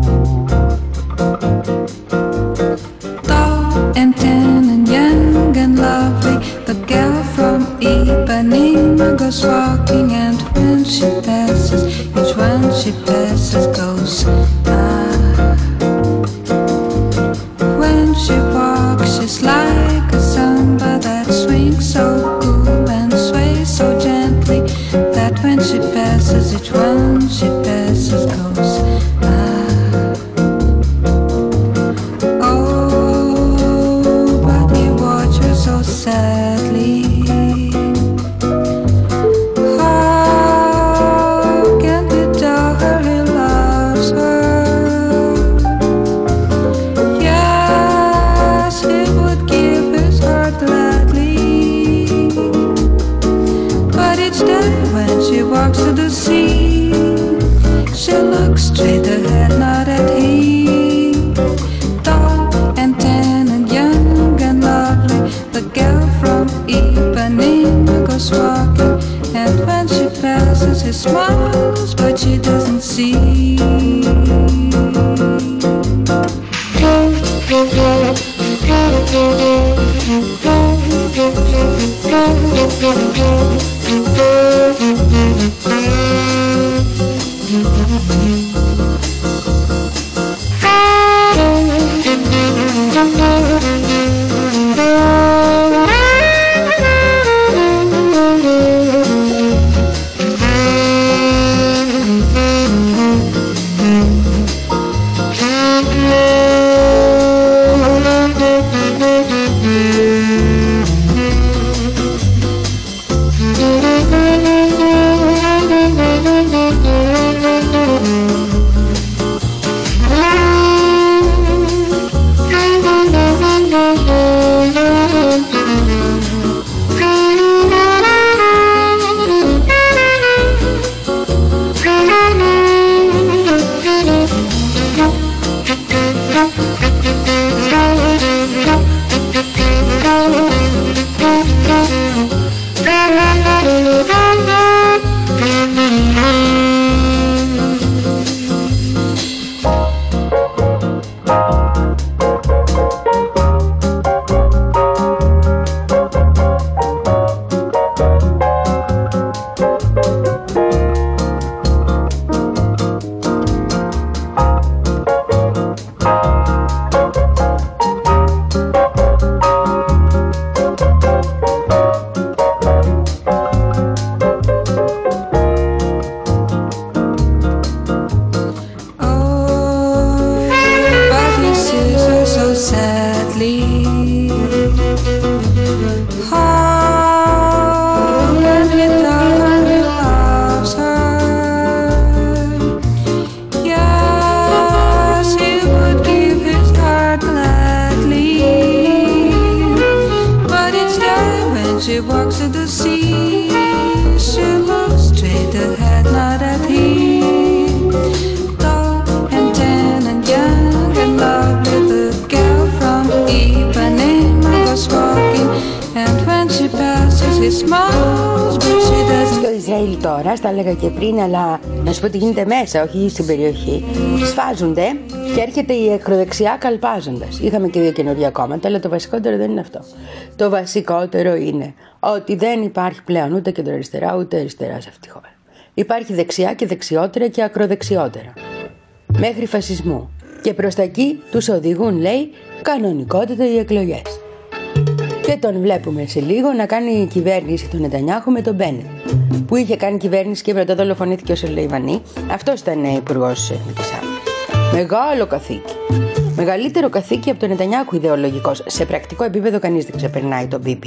G: And tan and young and lovely, the girl from Ipanema goes walking, and when she passes, each one she passes goes ah. When she walks, she's like a samba that swings so cool and sways so gently, that when she passes, each one she passes goes ah. Sadly, how can we tell her he loves her? Yes, he would give his heart gladly, but each day when she walks to the sea, she looks straight ahead, not at him. Tall and tan and young and lovely, the girl from Ipanema goes walking, and when she passes, he smiles, but she doesn't see.
B: τώρα, στα έλεγα και πριν, αλλά να σου πω τι γίνεται μέσα, όχι στην περιοχή. Σφάζονται και έρχεται η ακροδεξιά καλπάζοντας. Είχαμε και δύο καινούργια κόμματα, αλλά το βασικότερο δεν είναι αυτό. Το βασικότερο είναι ότι δεν υπάρχει πλέον ούτε κεντροαριστερά ούτε αριστερά σε αυτή τη χώρα. Υπάρχει δεξιά και δεξιότερα και ακροδεξιότερα. Μέχρι φασισμού. Και προς τα εκεί τους οδηγούν, λέει, κανονικότητα οι εκλογές. Και τον βλέπουμε σε λίγο να κάνει κυβέρνηση του Νετανιάχου με τον Μπένετ, που είχε κάνει κυβέρνηση και μετά δολοφονήθηκε ο Σολεϊμανί. Αυτός ήταν υπουργός εθνικής άμυνας. Μεγάλο καθήκη. Μεγαλύτερο καθήκη από τον Νετανιάχου ιδεολογικός. Σε πρακτικό επίπεδο κανείς δεν ξεπερνάει τον Μπίμπι.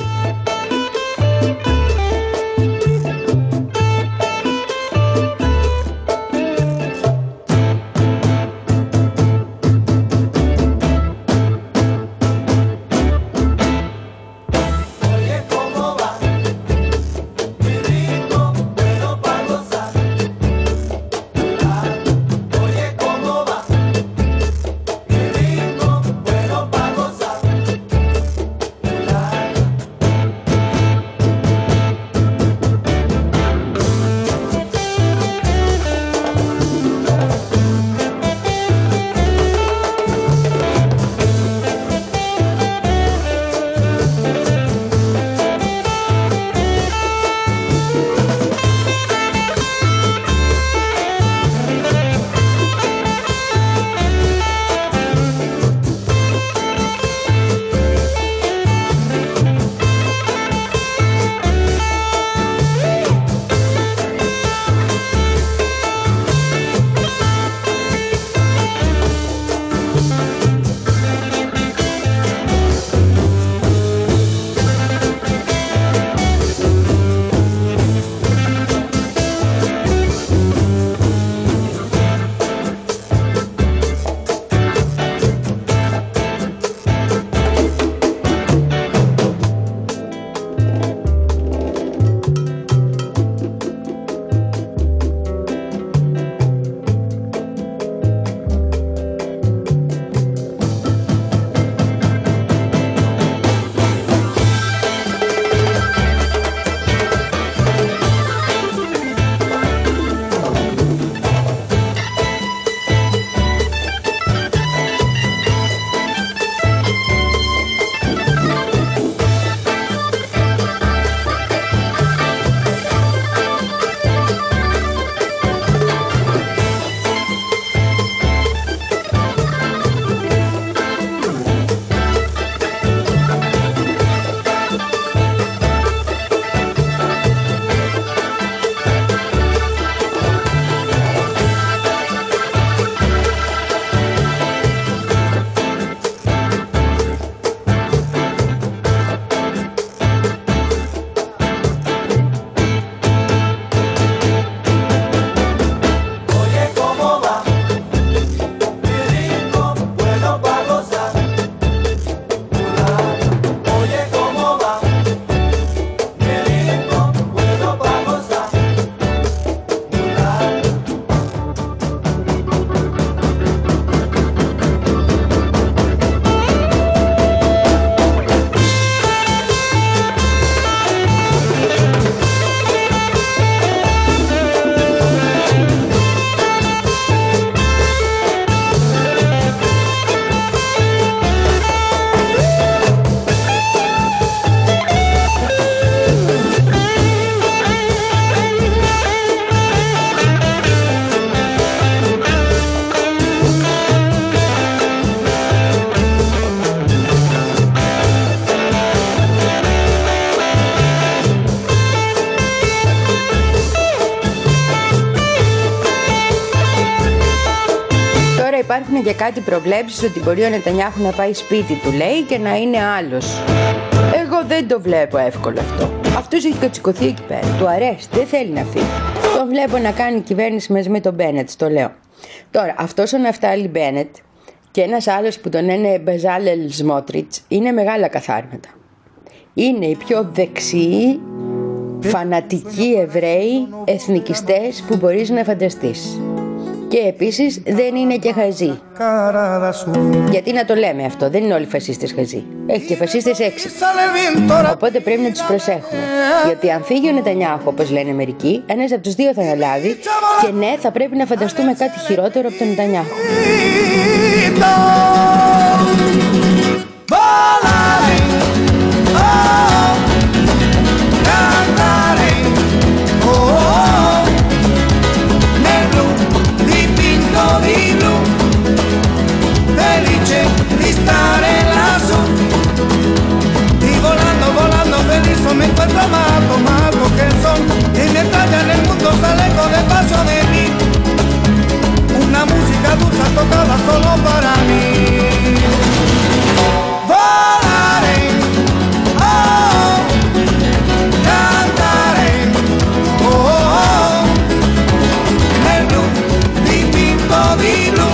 B: υπάρχουν και κάτι προβλέψεις ότι μπορεί ο Νετανιάχου να πάει σπίτι του, λέει, και να είναι άλλος. Εγώ δεν το βλέπω εύκολο αυτό. Αυτός έχει κατσικωθεί εκεί πέρα. Του αρέσει, δεν θέλει να φύγει. Τον βλέπω να κάνει κυβέρνηση μαζί με τον Μπένετ, το λέω. Τώρα, αυτός ο Ναφτάλι Μπένετ και ένας άλλος που τον λένε Μπεζάλελ Σμότριτς είναι μεγάλα καθάρματα. Είναι οι πιο δεξιοί, φανατικοί Εβραίοι εθνικιστές που μπορείς να φανταστείς. Και επίσης δεν είναι και χαζή. Γιατί να το λέμε αυτό, δεν είναι όλοι φασίστες χαζοί. Έχει και φασίστες έξι. Οπότε πρέπει να τους προσέχουμε. Γιατί αν φύγει ο Νετανιάχου, όπως λένε μερικοί, ένας από τους δύο θα αναλάβει. Και ναι, θα πρέπει να φανταστούμε κάτι χειρότερο από τον Νετανιάχου.
H: Me encuentro más, más algo que el sol y me estalla en el mundo, sale con el paso de mí. Una música dulce tocada solo para mí. Volaré, oh, cantaré, oh, oh, oh. Nel blu dipinto di blu,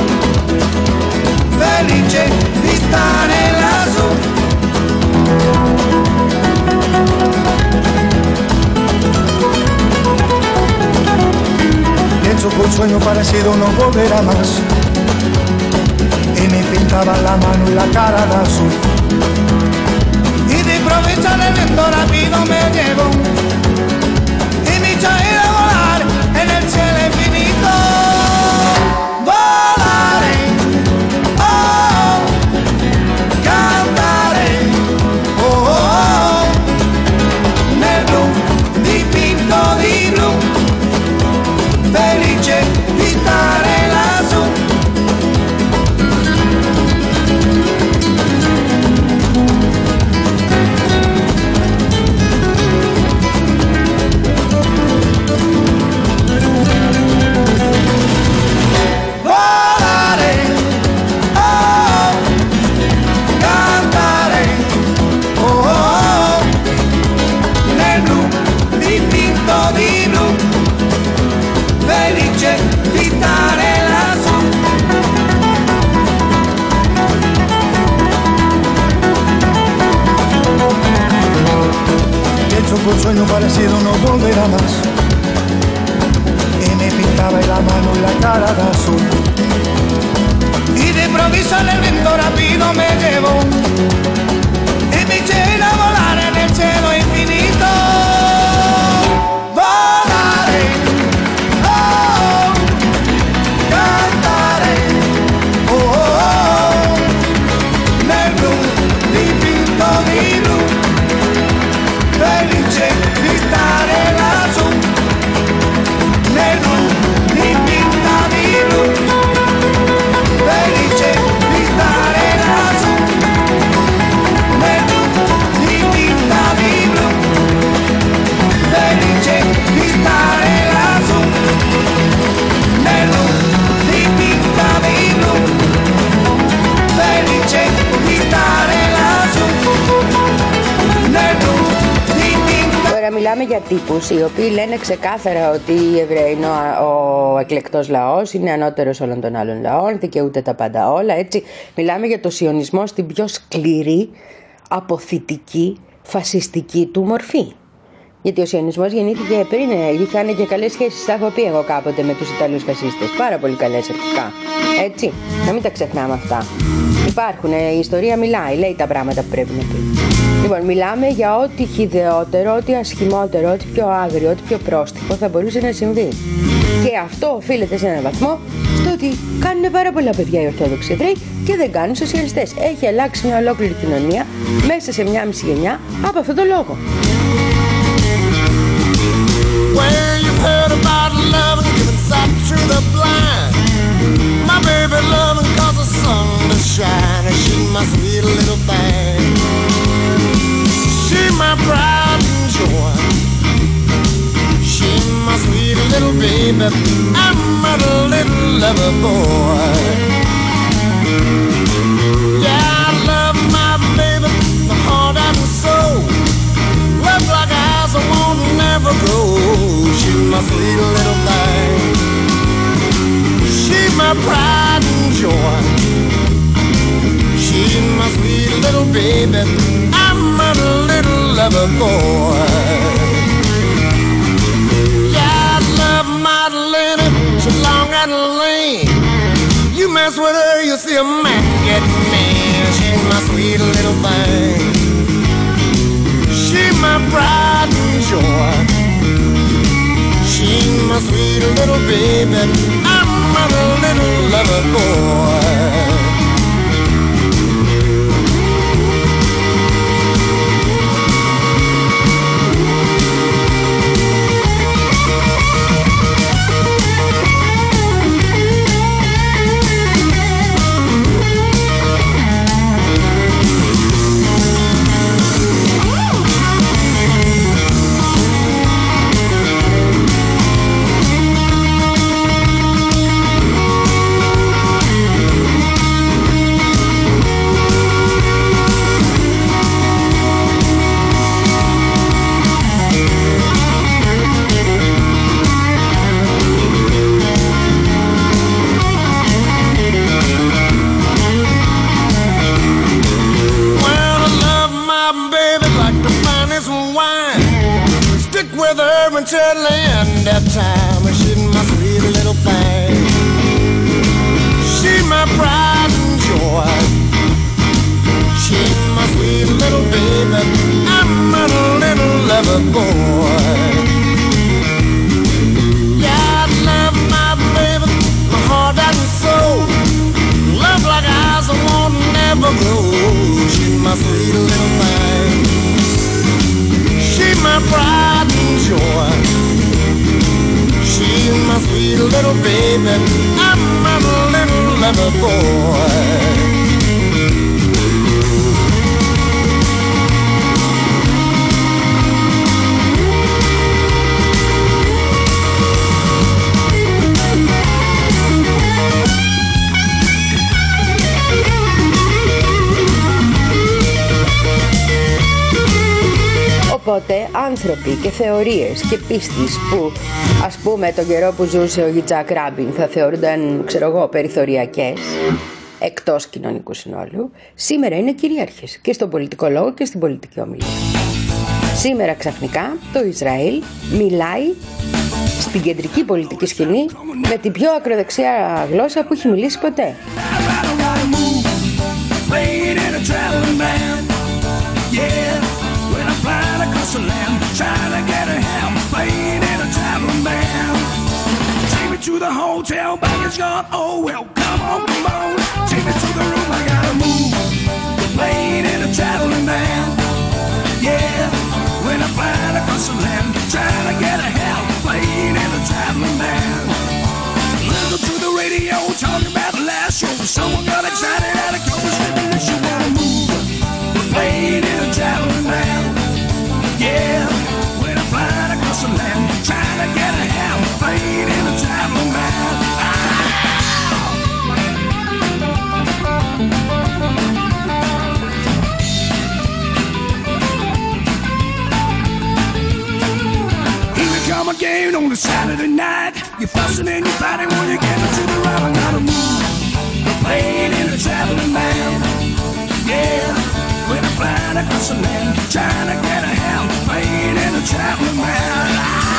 H: felice di stare lassù. Pienso que un sueño parecido no volverá más. Y me pintaba la mano y la cara de azul. Y de improviso el viento rápido me llevó. Y me hizo ir a volar en el cielo infinito. Volaré, oh, cantaré, oh, oh, oh. Nel blu dipinto di blu, felice di stare lassù. Volare, oh, cantare, oh, oh, oh. Nel blu dipinto di blu, felice di stare lassù. Pienso que un sueño parecido no volverá más. Y me pintaba la mano y la cara de azul. Y de improviso el viento rápido me llevó. Y me eché a volar en el cielo infinito. Volaré, oh, cantare, oh, oh, oh. Nel blu dipinto di blu, felice di stare lassù. Nel blu dipinto di blu, felice di stare lassù. Nel blu dipinto di blu, felice di stare lassù. Nel blu dipinto di blu, felice di stare lassù. Nel blu dipinto.
B: Τώρα μιλάμε για τύπους οι οποίοι λένε ξεκάθαρα ότι οι Εβραίοι είναι ο, ο εκλεκτός λαός, είναι ανώτερος όλων των άλλων λαών, δικαιούται τα πάντα όλα, έτσι. Μιλάμε για το σιωνισμό στην πιο σκληρή, αποθητική, φασιστική του μορφή. Γιατί ο σιωνισμός γεννήθηκε πριν, είχαν και καλές σχέσεις, τα έχω πει εγώ κάποτε με τους Ιταλούς φασίστες, πάρα πολύ καλές αρχικά, έτσι, να μην τα ξεχνάμε αυτά. Υπάρχουν, η ιστορία μιλάει, λέει τα πράγματα που πρέπει να πει. Λοιπόν, μιλάμε για ό,τι χυδαιότερο, ό,τι ασχημότερο, ό,τι πιο άγριο, ό,τι πιο πρόστιχο θα μπορούσε να συμβεί. Και αυτό οφείλεται σε έναν βαθμό στο ότι κάνουν πάρα πολλά παιδιά οι Ορθόδοξοι Εβραίοι και δεν κάνουν σοσιαλιστές. Έχει αλλάξει μια ολόκληρη κοινωνία μέσα σε μια μισή γενιά από αυτόν τον λόγο.
C: Well, you've heard about love and giving sight to the blind. My baby loving cause the sun to shine, and she my sweet little thing. She my pride and joy. She my sweet little baby. I'm a little lover boy. Yeah, I love my baby, my heart and soul. Love like eyes I won't never grow. She my sweet little thing. She my pride and joy. She my sweet little baby. I'm a little lover boy. Yeah, I love Madalena. She's long and long.
H: lane. You mess with her, you see a man get mad. She's my sweet little thing. She's my pride and joy. She's my sweet little baby. I'm a little lover boy. Until the end of time, she's my sweet little thing. She's my pride and joy. She's my sweet little baby. I'm a little lover boy. Yeah, I love my baby, my heart and soul. Love like eyes that won't never grow. She's my sweet little thing. She's my pride and joy. She's my sweet little baby. I'm a little lover boy.
B: Οπότε άνθρωποι και θεωρίες και πίστης που, ας πούμε, τον καιρό που ζούσε ο Γιτσάκ Ράμπιν θα θεωρούνταν, ξέρω εγώ, περιθωριακές εκτός κοινωνικού συνόλου, σήμερα είναι κυρίαρχες και στον πολιτικό λόγο και στην πολιτική ομιλία. Σήμερα ξαφνικά το Ισραήλ μιλάει στην κεντρική πολιτική σκηνή με την πιο ακροδεξιά γλώσσα που έχει μιλήσει ποτέ.
D: Flying across the land, trying to get a hand, playing in a traveling band. Take me to the hotel, baggage gone, oh well, come on, come on. Take me to the room, I gotta move. Playing in a traveling band, yeah. When I'm flying across the land, trying to get a hand, playing in a traveling band. Listen to the radio, talking about the last show. Someone got excited at a coach, and she wanna move. Playing in a traveling band. Yeah, when I'm flying across the land, trying to get a hand, playing in a traveling band. Here we come again on a Saturday night. You're fussing and you're fighting when you get into the ride. I gotta move, playing in a traveling band. Yeah. When I'm flying across the land, trying to get a hand, playing in a traveling band.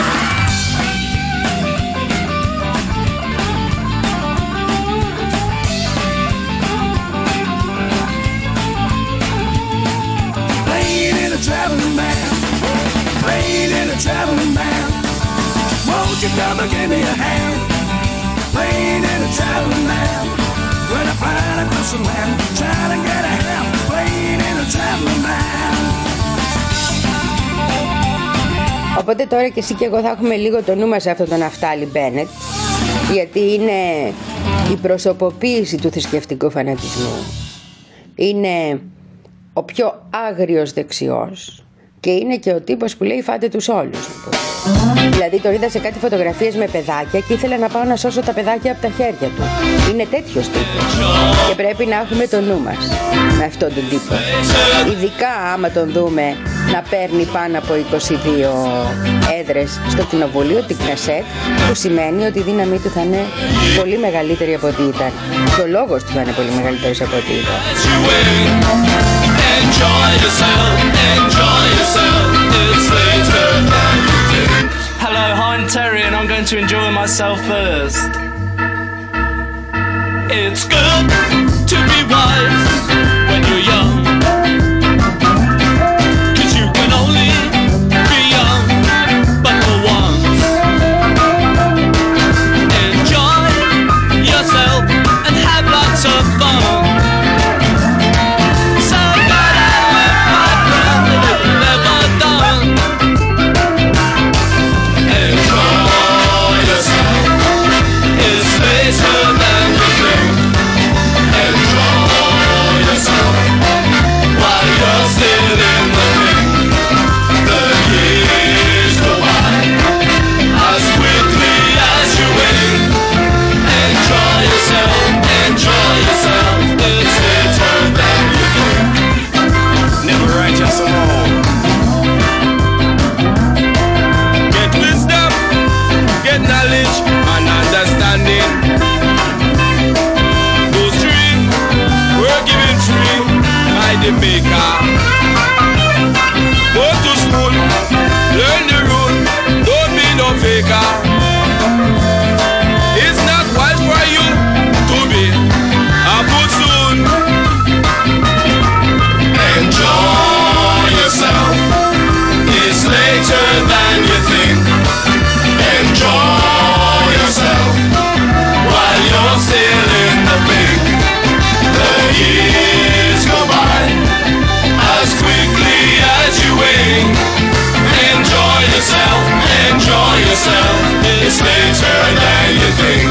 D: Playing in a traveling band, playing in a traveling band. Won't you come and give me a hand? Playing in a traveling band. When I'm flying across the land, trying to get a hand, playing in a traveling band.
B: Οπότε τώρα και εσύ και εγώ θα έχουμε λίγο το νου μας σε αυτόν τον Ναφτάλη Μπένετ, γιατί είναι η προσωποποίηση του θρησκευτικού φανατισμού. Είναι ο πιο άγριος δεξιός και είναι και ο τύπος που λέει φάτε τους όλους. Δηλαδή το είδα σε κάτι φωτογραφίες με παιδάκια και ήθελα να πάω να σώσω τα παιδάκια από τα χέρια του. Είναι τέτοιος τύπος και πρέπει να έχουμε το νου μας με αυτόν τον τύπο. Ειδικά άμα τον δούμε να παίρνει πάνω από είκοσι δύο έδρες στο κοινοβουλίο, την Κνεσέτ, που σημαίνει ότι η δύναμή του θα είναι πολύ μεγαλύτερη από ό,τι ήταν. Και ο λόγος του θα είναι πολύ μεγαλύτερος από ό,τι ήταν.
C: Enjoy yourself, enjoy yourself, it's later than you think.
I: Hello, hi, I'm Terry and I'm going to enjoy myself first.
C: It's good to be wise when you're young, 'cause you can only be young but for once. Enjoy yourself and have lots of fun. So glad I met my friend that it's never done. Enjoy yourself, it's later than you think. Enjoy yourself while you're still in the ring. The years go by as quickly as you win. Enjoy yourself, enjoy yourself, it's later than you think. Never righteous alone. Get wisdom, get knowledge and understanding. Those dreams were given free by the maker. Go to school, learn the rule, don't be no faker. It's not wise for you to be a buffoon. Enjoy yourself, it's later than you think. Enjoy yourself while you're still in the pink. The years go by as quickly as you wink. Enjoy yourself, enjoy yourself, it's later than you think.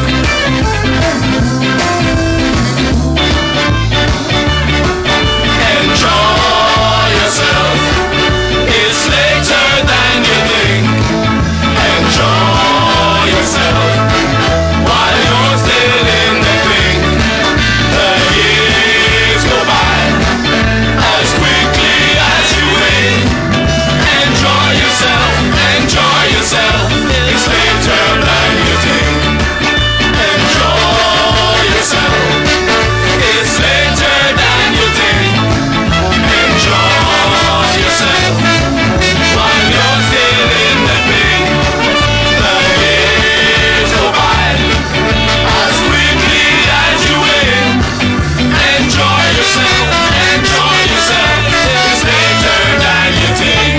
C: Enjoy yourself, it's later than you think. Enjoy yourself while you're still in the pink. The years go by as quickly as you wink. Enjoy yourself, enjoy yourself, it's later than you think. Enjoy yourself, it's later than you think. Enjoy yourself while you're still in the pink. The years go by as quickly as you wink. Enjoy yourself, enjoy yourself, it's later than you think.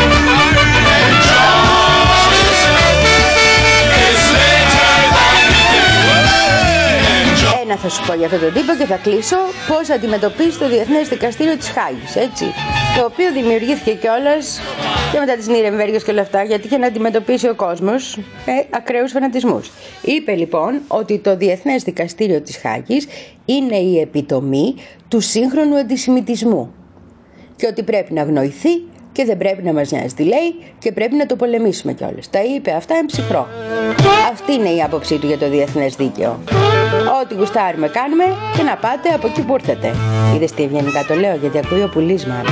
C: Enjoy yourself, it's later than you think. Enjoy.
B: Ένα θα σου πω για αυτόν τον τύπο και θα κλείσω. Πώς αντιμετωπίζει το Διεθνές Δικαστήριο της Χάγης, έτσι. Το οποίο δημιουργήθηκε κιόλας και μετά τις Νιρεμβέργες και όλα αυτά, γιατί είχε να αντιμετωπίσει ο κόσμος ε, ακραίους φανατισμούς. Είπε λοιπόν ότι το Διεθνές Δικαστήριο της Χάγης είναι η επιτομή του σύγχρονου αντισημιτισμού και ότι πρέπει να αγνοηθεί και δεν πρέπει να μας νοιάζει τι λέει και πρέπει να το πολεμήσουμε κιόλας. Τα είπε αυτά εμψυχρό. Αυτή είναι η άποψή του για το διεθνές δίκαιο. Ό,τι γουστάρουμε κάνουμε και να πάτε από εκεί που ήρθετε. Είδες τι ευγενικά το λέω, γιατί ακούει ο πουλής μάλλον.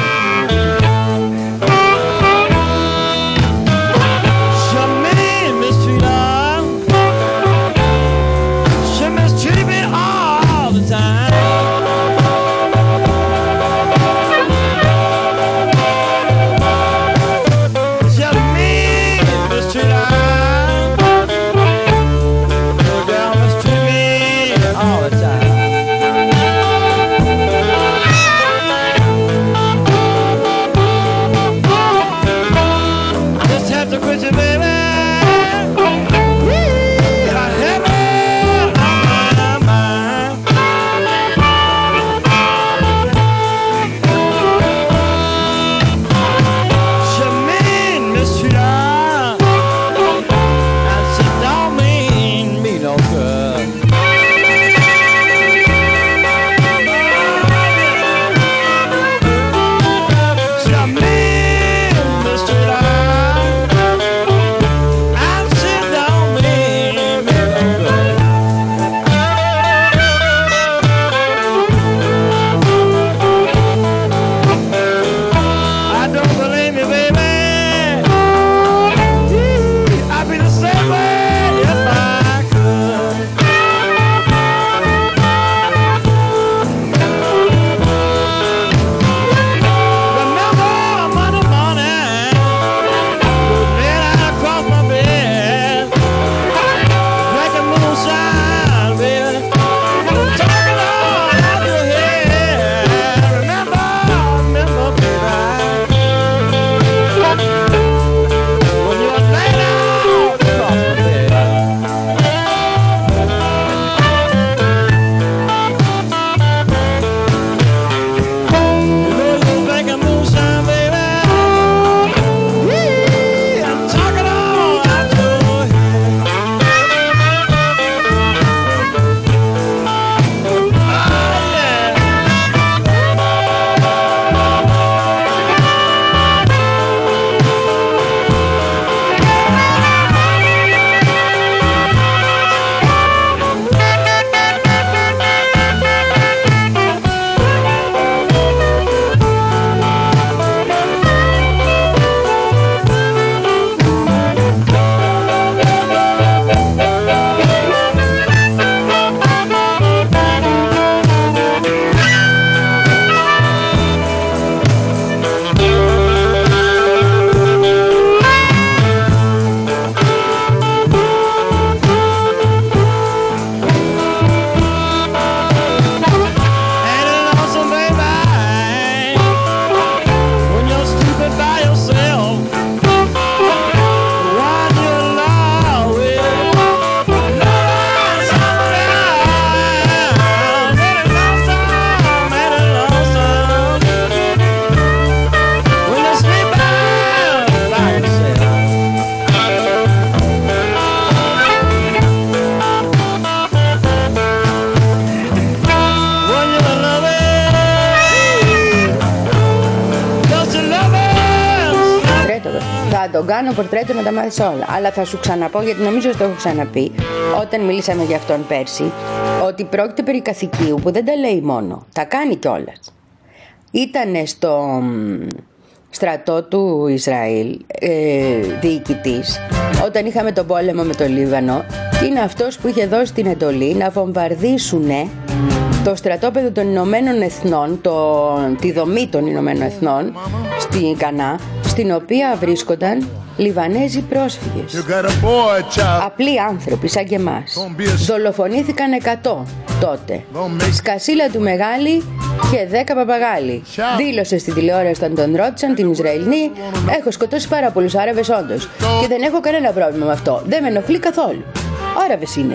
B: τον κάνω πορτρέτο να τα μάθεις όλα. Αλλά θα σου ξαναπώ, γιατί νομίζω ότι το έχω ξαναπεί όταν μιλήσαμε για αυτόν πέρσι, ότι πρόκειται περί καθηκίου που δεν τα λέει μόνο, τα κάνει κιόλας. Ήτανε στο στρατό του Ισραήλ ε, διοικητής όταν είχαμε τον πόλεμο με το Λίβανο, και είναι αυτός που είχε δώσει την εντολή να βομβαρδίσουνε το στρατόπεδο των Ηνωμένων Εθνών, το, τη δομή των Ηνωμένων Εθνών στην Κανά, στην οποία βρίσκονταν Λιβανέζοι πρόσφυγες. Απλοί άνθρωποι σαν και εμάς. Δολοφονήθηκαν εκατό τότε. Σκασίλα του μεγάλη και δέκα παπαγάλοι. Δήλωσε στην τηλεόραση όταν τον ρώτησαν, την Ισραηλινή: έχω σκοτώσει πάρα πολλούς Άραβες όντως, και δεν έχω κανένα πρόβλημα με αυτό. Δεν με ενοχλεί καθόλου. Άραβες είναι.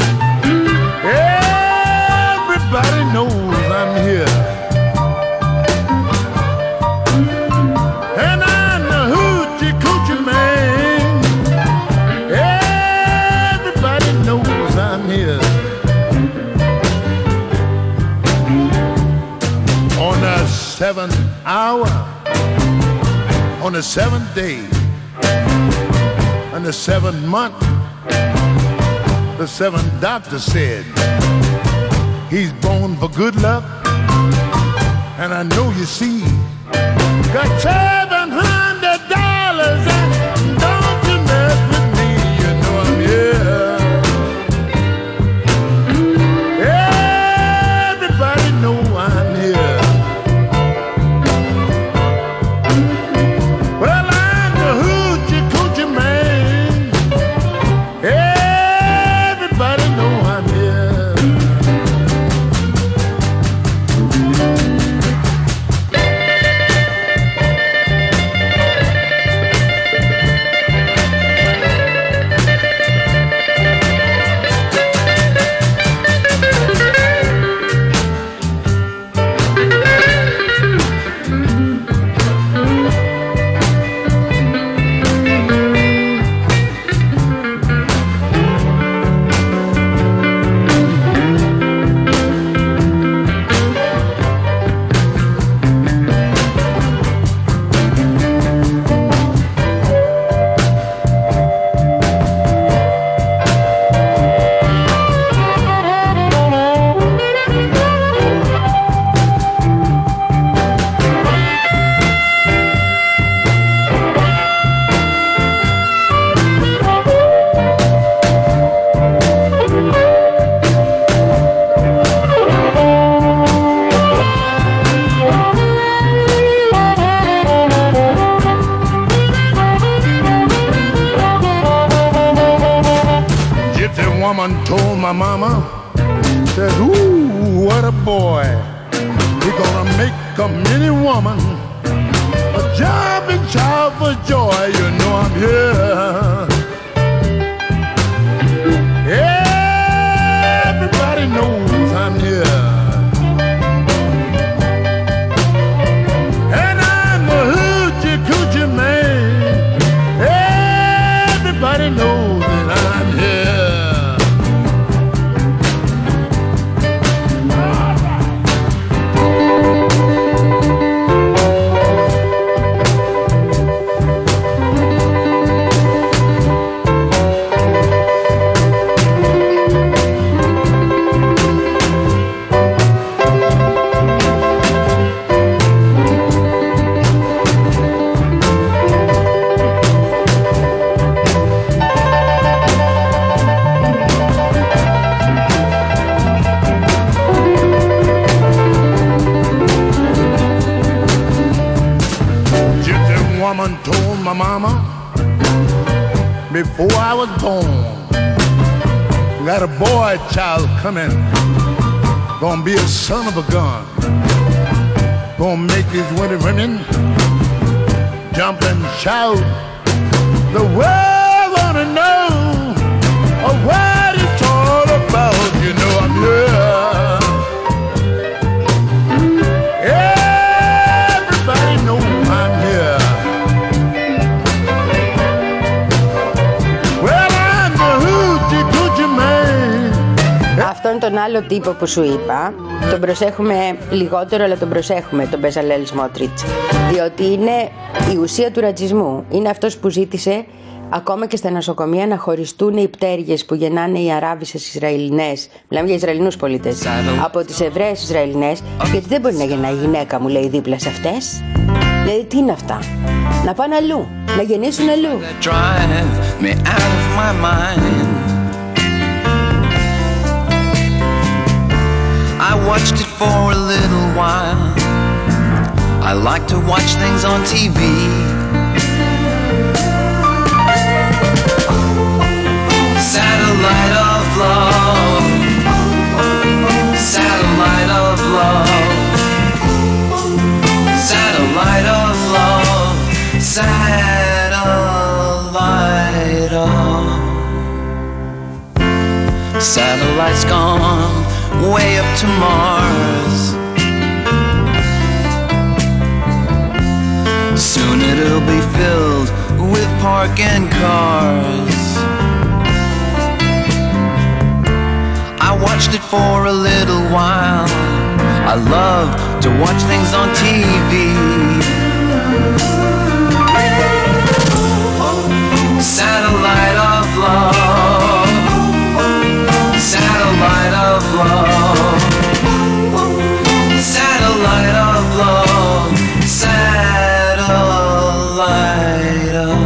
C: Everybody knows I'm here, and I'm the hoochie coochie man. Everybody knows I'm here. On the seventh hour, on the seventh day, on the seventh month, the seventh doctor said he's born for good luck, and I know you see, got seven hundred dollars, and don't you mess with me, you know I'm here. Everybody know I'm here. Well, I'm the hoochie coochie man. Everybody know I'm here. Told my mama, said, ooh, what a boy. We're gonna make a mini woman a jumping child for joy. You know I'm here. Everybody knows I'm here. And I'm the hoochie coochie man. Everybody knows that I'm here. Told my mama before I was born, got a boy child coming, gonna be a son of a gun, gonna make these winter women jump and shout. The world wanna know of what it's all about. You know I'm here. Everybody know I'm here.
B: Αυτόν τον άλλο τύπο που σου είπα, τον προσέχουμε λιγότερο, αλλά τον προσέχουμε, τον Μπεζαλέλ Σμότριτς, διότι είναι η ουσία του ρατσισμού. Είναι αυτός που ζήτησε ακόμα και στα νοσοκομεία να χωριστούν οι πτέρυγες που γεννάνε οι Αράβισσες Ισραηλινές, μιλάμε για Ισραηλινούς πολίτες, από τις Εβραίες Ισραηλινές, γιατί δεν μπορεί να γεννάει η γυναίκα μου, λέει, δίπλα σε αυτές. Δηλαδή τι είναι αυτά, να πάνε αλλού, να γεννήσουν αλλού.
C: I watched it for a little while. I like to watch things on T V. Satellite of love. Satellite of love. Satellite of love. Satellite of. Satellite's gone way up to Mars. Soon it'll be filled with parking cars. I watched it for a little while. I love to watch things on T V. Satellite of love. Satellite of love. Satellite of love. Satellite of.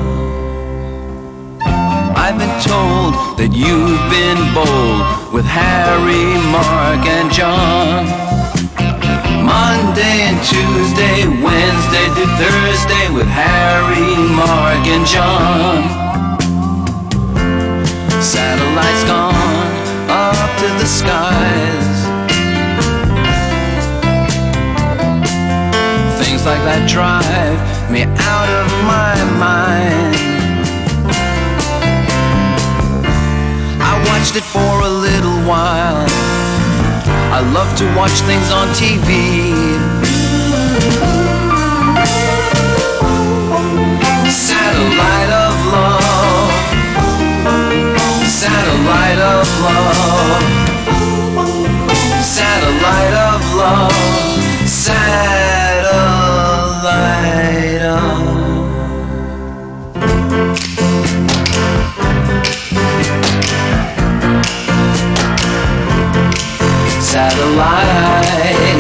C: I've been told that you've been bold with Harry, Mark, and John. Monday and Tuesday, Wednesday to Thursday with Harry, Mark, and John. Satellites gone up to the skies. Things like that drive me out of my mind. I watched it for a little while. I love to watch things on T V. Satellite of love. Satellite of love. Satellite of love. Satellite of. Satellite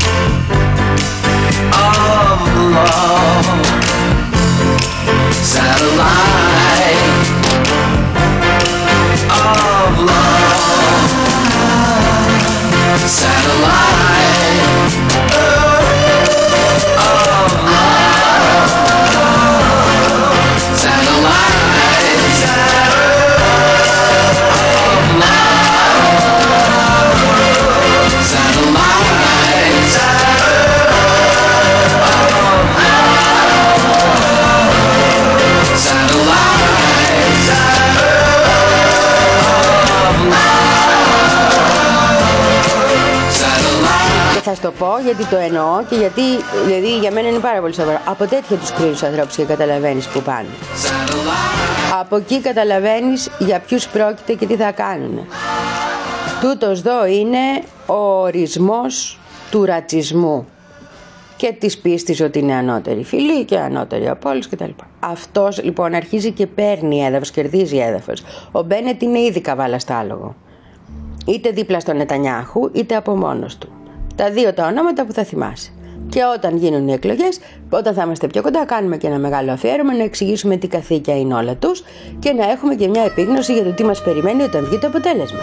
C: of love. Satellite of love. Satellite of love. Satellite of love. Satellite
B: Θα σου το πω γιατί το εννοώ και γιατί, δηλαδή, για μένα είναι πάρα πολύ σοβαρό. Από τέτοια τους κρίνεις ανθρώπους και καταλαβαίνεις που πάνε. Από εκεί καταλαβαίνεις για ποιους πρόκειται και τι θα κάνουν. Τούτος εδώ είναι ο ορισμός του ρατσισμού και της πίστης ότι είναι ανώτερη φυλή και ανώτερη από όλους κτλ. Αυτός λοιπόν αρχίζει και παίρνει έδαφος, κερδίζει έδαφος. Ο Μπένετ είναι ήδη καβάλα στα άλογο. Είτε δίπλα στον Νετανιάχου είτε από μόνος του. Τα δύο τα ονόματα που θα θυμάσαι. Και όταν γίνουν οι εκλογές, όταν θα είμαστε πιο κοντά, κάνουμε και ένα μεγάλο αφιέρωμα να εξηγήσουμε τι καθήκια είναι όλα τους και να έχουμε και μια επίγνωση για το τι μας περιμένει όταν βγει το αποτέλεσμα.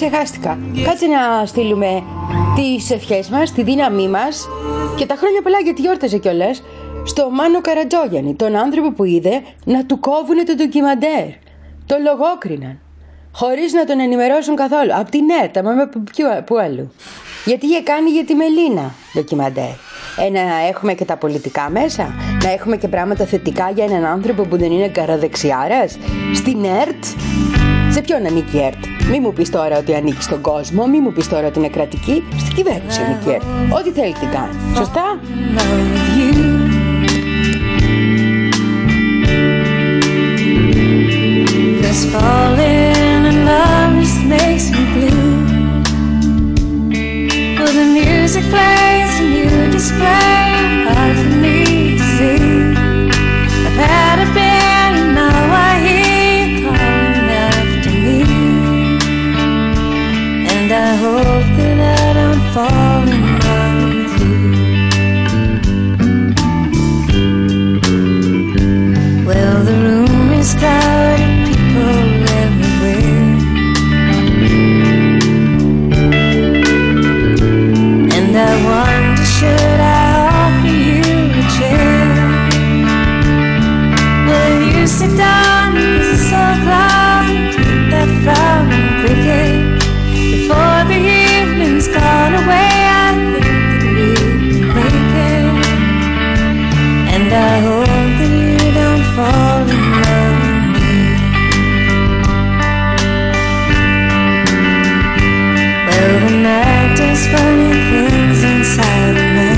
B: ξεχάστηκα. Κάτσε να στείλουμε τις ευχές μας, τη δύναμή μας και τα χρόνια πολλά, γιατί γιόρταζε κιόλας, στο Μάνο Καρατζόγιαννη, τον άνθρωπο που είδε να του κόβουνε το ντοκιμαντέρ. Το λογόκριναν, χωρίς να τον ενημερώσουν καθόλου. Απ' την ΕΡΤ, μα πού αλλού. Γιατί είχε κάνει για τη Μελίνα ντοκιμαντέρ. Ε, να έχουμε και τα πολιτικά μέσα, να έχουμε και πράγματα θετικά για έναν άνθρωπο που δεν είναι καραδεξιάρας. Στην ΕΡΤ. Σε ποιον ανήκει η ΕΡΤ? Μη μου πεις τώρα ότι ανήκει στον κόσμο, μη μου πεις τώρα ότι είναι κρατική. Στην κυβέρνηση ανήκει η ΕΡΤ. Ό,τι θέλει την κάνει. Σωστά?
G: Cause falling in love just makes me blue. Well, the music plays and you display hard for me to see. I've had a beer and now I hear you calling after me. And I hope that I don't fall in love with you. Well, the room is crowded, people everywhere. And I wonder, should I offer you a chair? Will you sit down, cause it's so glad to get that frown and break it. Before the evening's gone away, I think that we can make it. And I hope that you don't fall in love with me. Well, the night does funny things inside of me.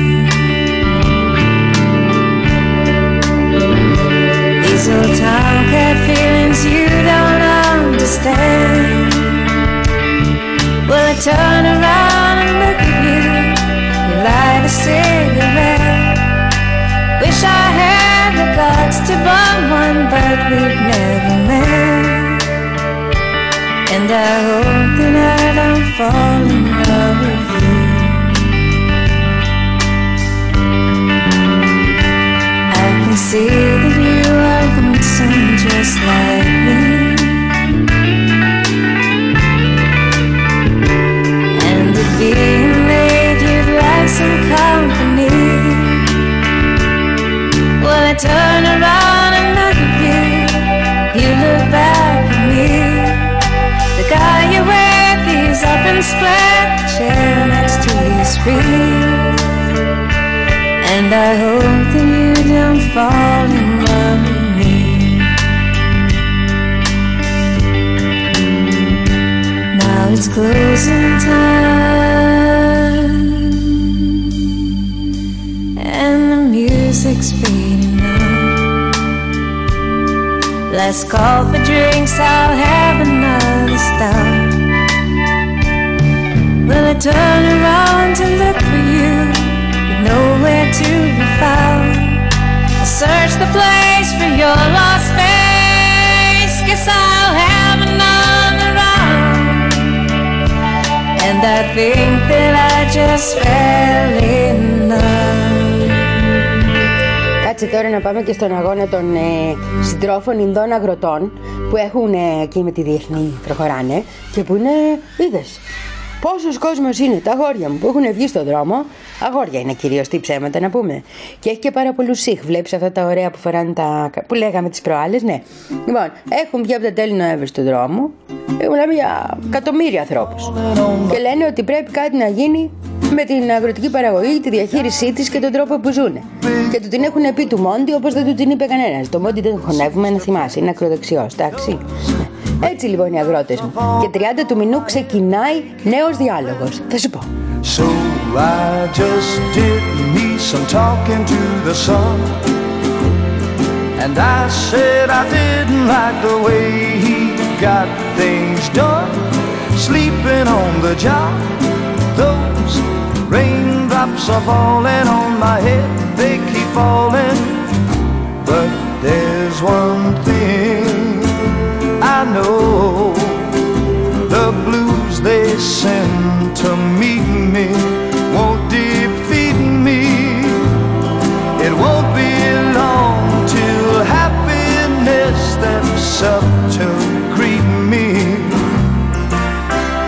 G: These old tomcat feelings you don't understand. Well, I turn around and look at you. You light a cigarette. Wish I had the guts to burn one, but we've never met. And I hope that I don't fall in love with you. I can see that you are lonesome just like me. And at being late you'd like some company. Well, I turn around and look at you. You look back at me. The guy you're with, he's up and split the chair next to his feet. And I hope that you don't fall in love with me. Now it's closing time and the music's fading out. Last call for drinks, I'll have another stout. Will I turn around to look for you? You're nowhere to be found. I search the place for your lost face. Guess I'll have another round. And I think that I just fell in love.
B: Κάτσε τώρα να πάμε και στον αγώνα των ε, συντρόφων Ινδών αγροτών που έχουν ε, εκεί με τη διεθνή προχωράνε και που είναι, είδες, πόσος κόσμος είναι, τα αγόρια μου που έχουν βγει στον δρόμο. Αγόρια είναι κυρίως, τι ψέματα να πούμε. Και έχει και πάρα πολλούς σιχ. Βλέπεις αυτά τα ωραία που φοράνε τα. Που λέγαμε τις προάλλες, ναι. Λοιπόν, έχουν βγει από τα τέλη Νοέμβρη στον δρόμο. Μιλάμε για εκατομμύρια ανθρώπους. Και λένε ότι πρέπει κάτι να γίνει με την αγροτική παραγωγή, τη διαχείρισή της και τον τρόπο που ζουν. Και του την έχουν πει του Μόντι όπως δεν του την είπε κανένας. Το Μόντι δεν χωνεύουμε, να θυμάσαι, είναι ακροδεξιός, εντάξει. Έτσι λοιπόν οι αγρότες μου. Και τριάντα του μηνού ξεκινάει νέος διάλογος. Θα σου πω.
C: So I just did me some talking to the sun, and I said I didn't like the way he got things done, sleeping on the job. Those raindrops are falling on my head, they keep falling. But there's one thing I know, the blues they send to meet me won't defeat me. It won't be long till happiness steps up to greet me.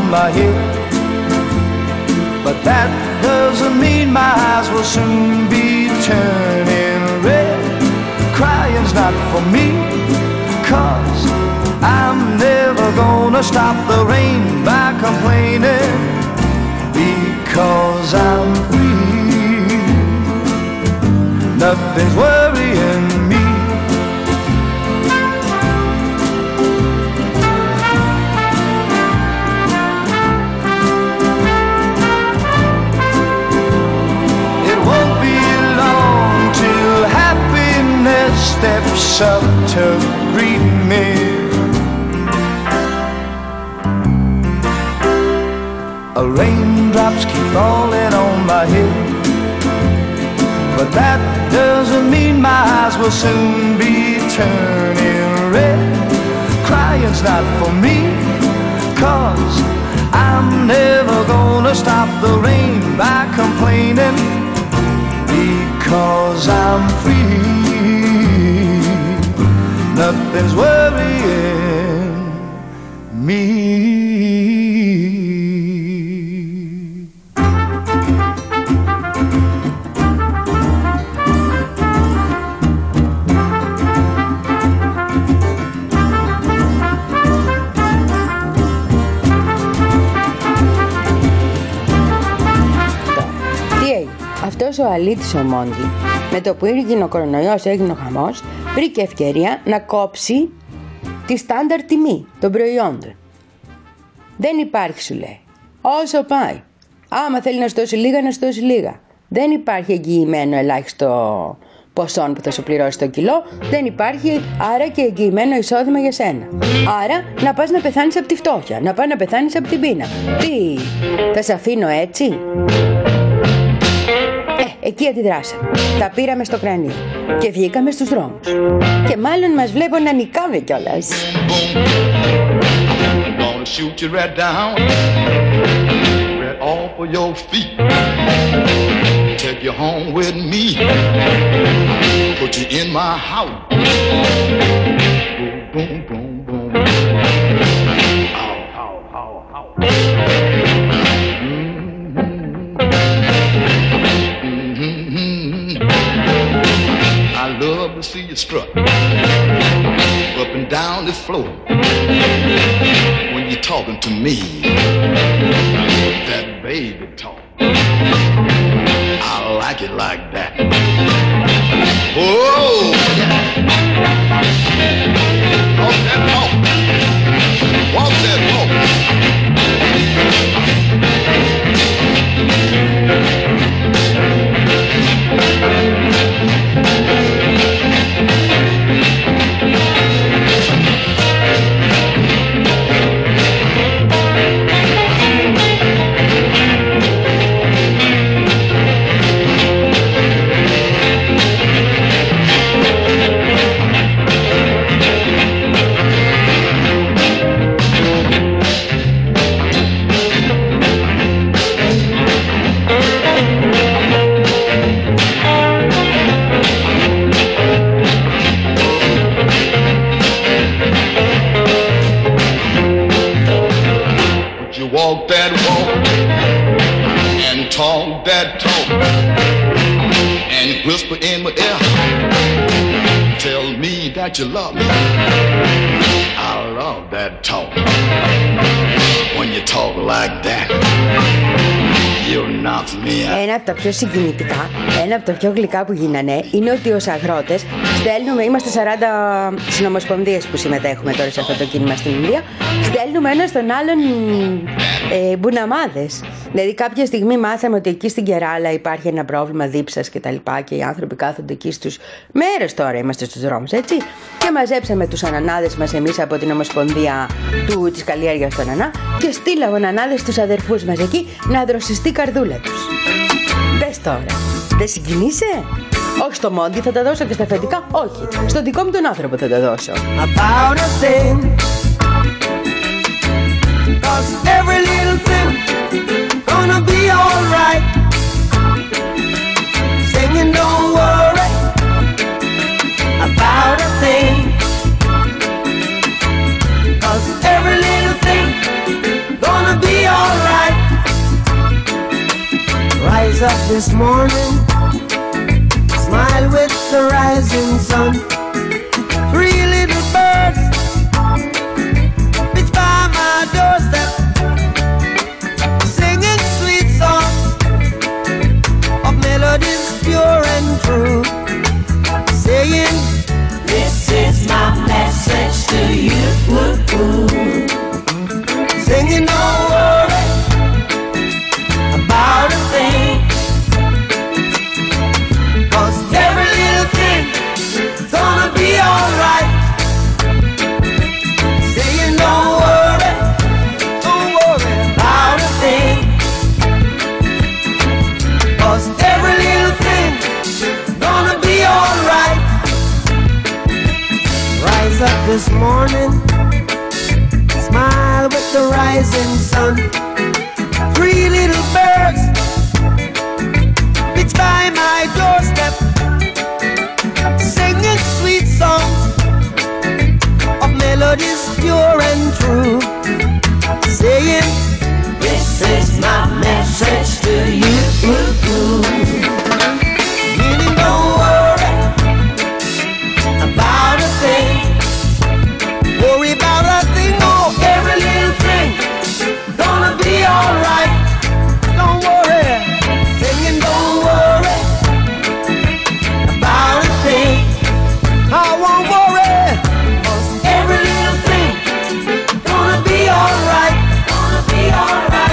F: my head. But that doesn't mean my eyes will soon be turning red. Crying's not for me, 'cause I'm never gonna stop the rain by complaining, because I'm free. Nothing's worrying me. It won't be long till happiness steps up to greet me. Raindrops keep falling on my head, but that doesn't mean my eyes will soon be turning red. Crying's not for me, 'cause I'm never gonna stop the rain by complaining, because I'm free. Nothing's worrying me.
B: Αυτός ο αλήτης ο Μόντι, με το που έγινε ο κορονοϊός, έγινε ο χαμός, βρήκε ευκαιρία να κόψει τη στάνταρ τιμή των προϊόντων. Δεν υπάρχει, σου λέει. Όσο πάει. Άμα θέλει να σου δώσει λίγα, να σου δώσει λίγα. Δεν υπάρχει εγγυημένο ελάχιστο ποσό που θα σου πληρώσει το κιλό. Δεν υπάρχει, άρα και εγγυημένο εισόδημα για σένα. Άρα να πας να πεθάνεις από τη φτώχεια, να πας να πεθάνεις από την πείνα. Τι, θα σε αφήνω έτσι? Ε, εκεί αντιδράσαμε. Τα πήραμε στο κρανίο και βγήκαμε στους δρόμους. Και μάλλον μας βλέπω να νικάμε κιόλας.
C: Gonna shoot you right down, right off of your feet. Take you home with me, put you in my house. Boom, boom, boom, boom. Ow, ow, ow, ow. I love to see you strut up and down this floor when you're talking to me. That baby talk, I like it like that. Oh, yeah. Walk that walk, walk that walk. Walk that walk and talk that talk and whisper in my ear, tell me that you love me. I love that talk. When you talk like that, you knock me out.
B: Ένα από τα πιο συγκινητικά, ένα από τα πιο γλυκά που γίνανε είναι ότι ως αγρότες στέλνουμε, είμαστε σαράντα συνομοσπονδίες που συμμετέχουμε τώρα σε αυτό το κίνημα στην Ινδία, στέλνουμε ένα στον άλλον ε, μπουναμάδες. Δηλαδή κάποια στιγμή μάθαμε ότι εκεί στην Κεράλα υπάρχει ένα πρόβλημα δίψας και τα λοιπά και οι άνθρωποι κάθονται εκεί στους μέρες, τώρα είμαστε στους δρόμους, έτσι, και μαζέψαμε τους ανανάδες μας εμείς από την Ομοσπονδία του, της καλλιέργειας του ανανά και στείλαμε ανανάδες στους αδερφούς μας εκεί να δροσιστεί η καρδούλα τους. Πες τώρα, δεν συγκινείσαι? Όχι στο Μόντι, θα τα δώσω και στα αφεντικά. Όχι, στον δικό μου τον άνθρωπο θα τα δώσω.
I: About a thing, 'cause every little thing gonna be alright. Singing don't worry about a thing, 'cause every little thing gonna be sun. Three little birds pitch by my doorstep, singing sweet songs of melodies pure and true, saying, this is my message to you. Singing, don't worry about a thing, 'cause every little thing is gonna be alright. Saying, don't worry, don't worry about a thing, 'cause every little thing is gonna be alright. Rise up this morning, smile with the rising sun. Three little birds pitch by my doorstep, singing sweet songs of melodies pure and true, saying, this is my message to you. Meaning, don't worry about a thing, worry about a thing, oh, every little thing gonna be alright. Don't worry, singing, don't worry about a thing. I won't worry, 'cause every little thing gonna be alright, gonna be alright.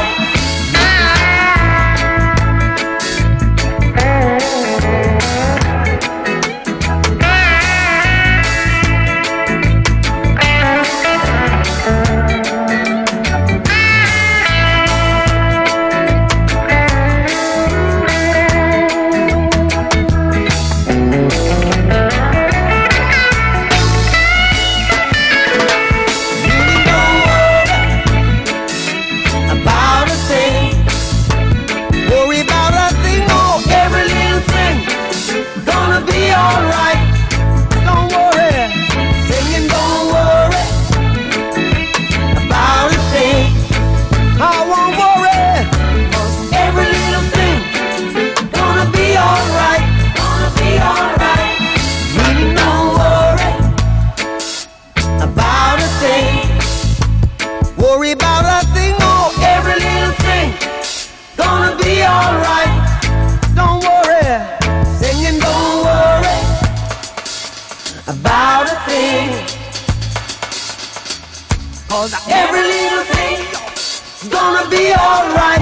I: Every little thing is gonna be alright.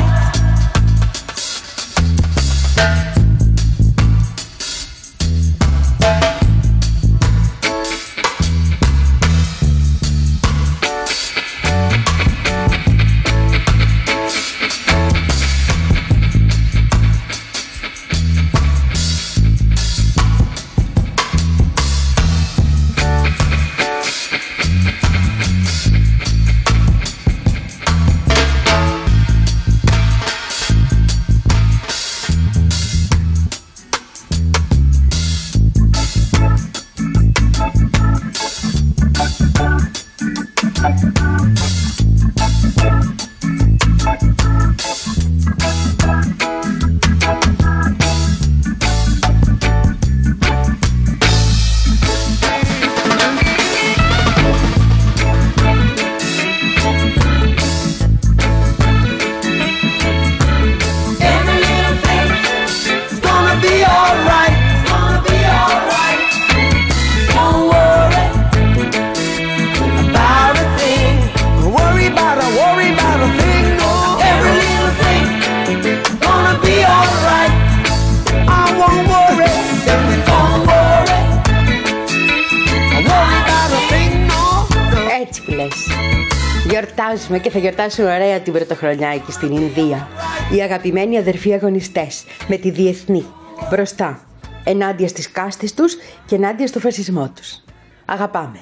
B: Γιορτάζουμε και θα γιορτάσουμε ωραία την πρωτοχρονιά εκεί στην Ινδία. Οι αγαπημένοι αδερφοί αγωνιστές με τη διεθνή μπροστά, ενάντια στις κάστες τους και ενάντια στο φασισμό τους. Αγαπάμε.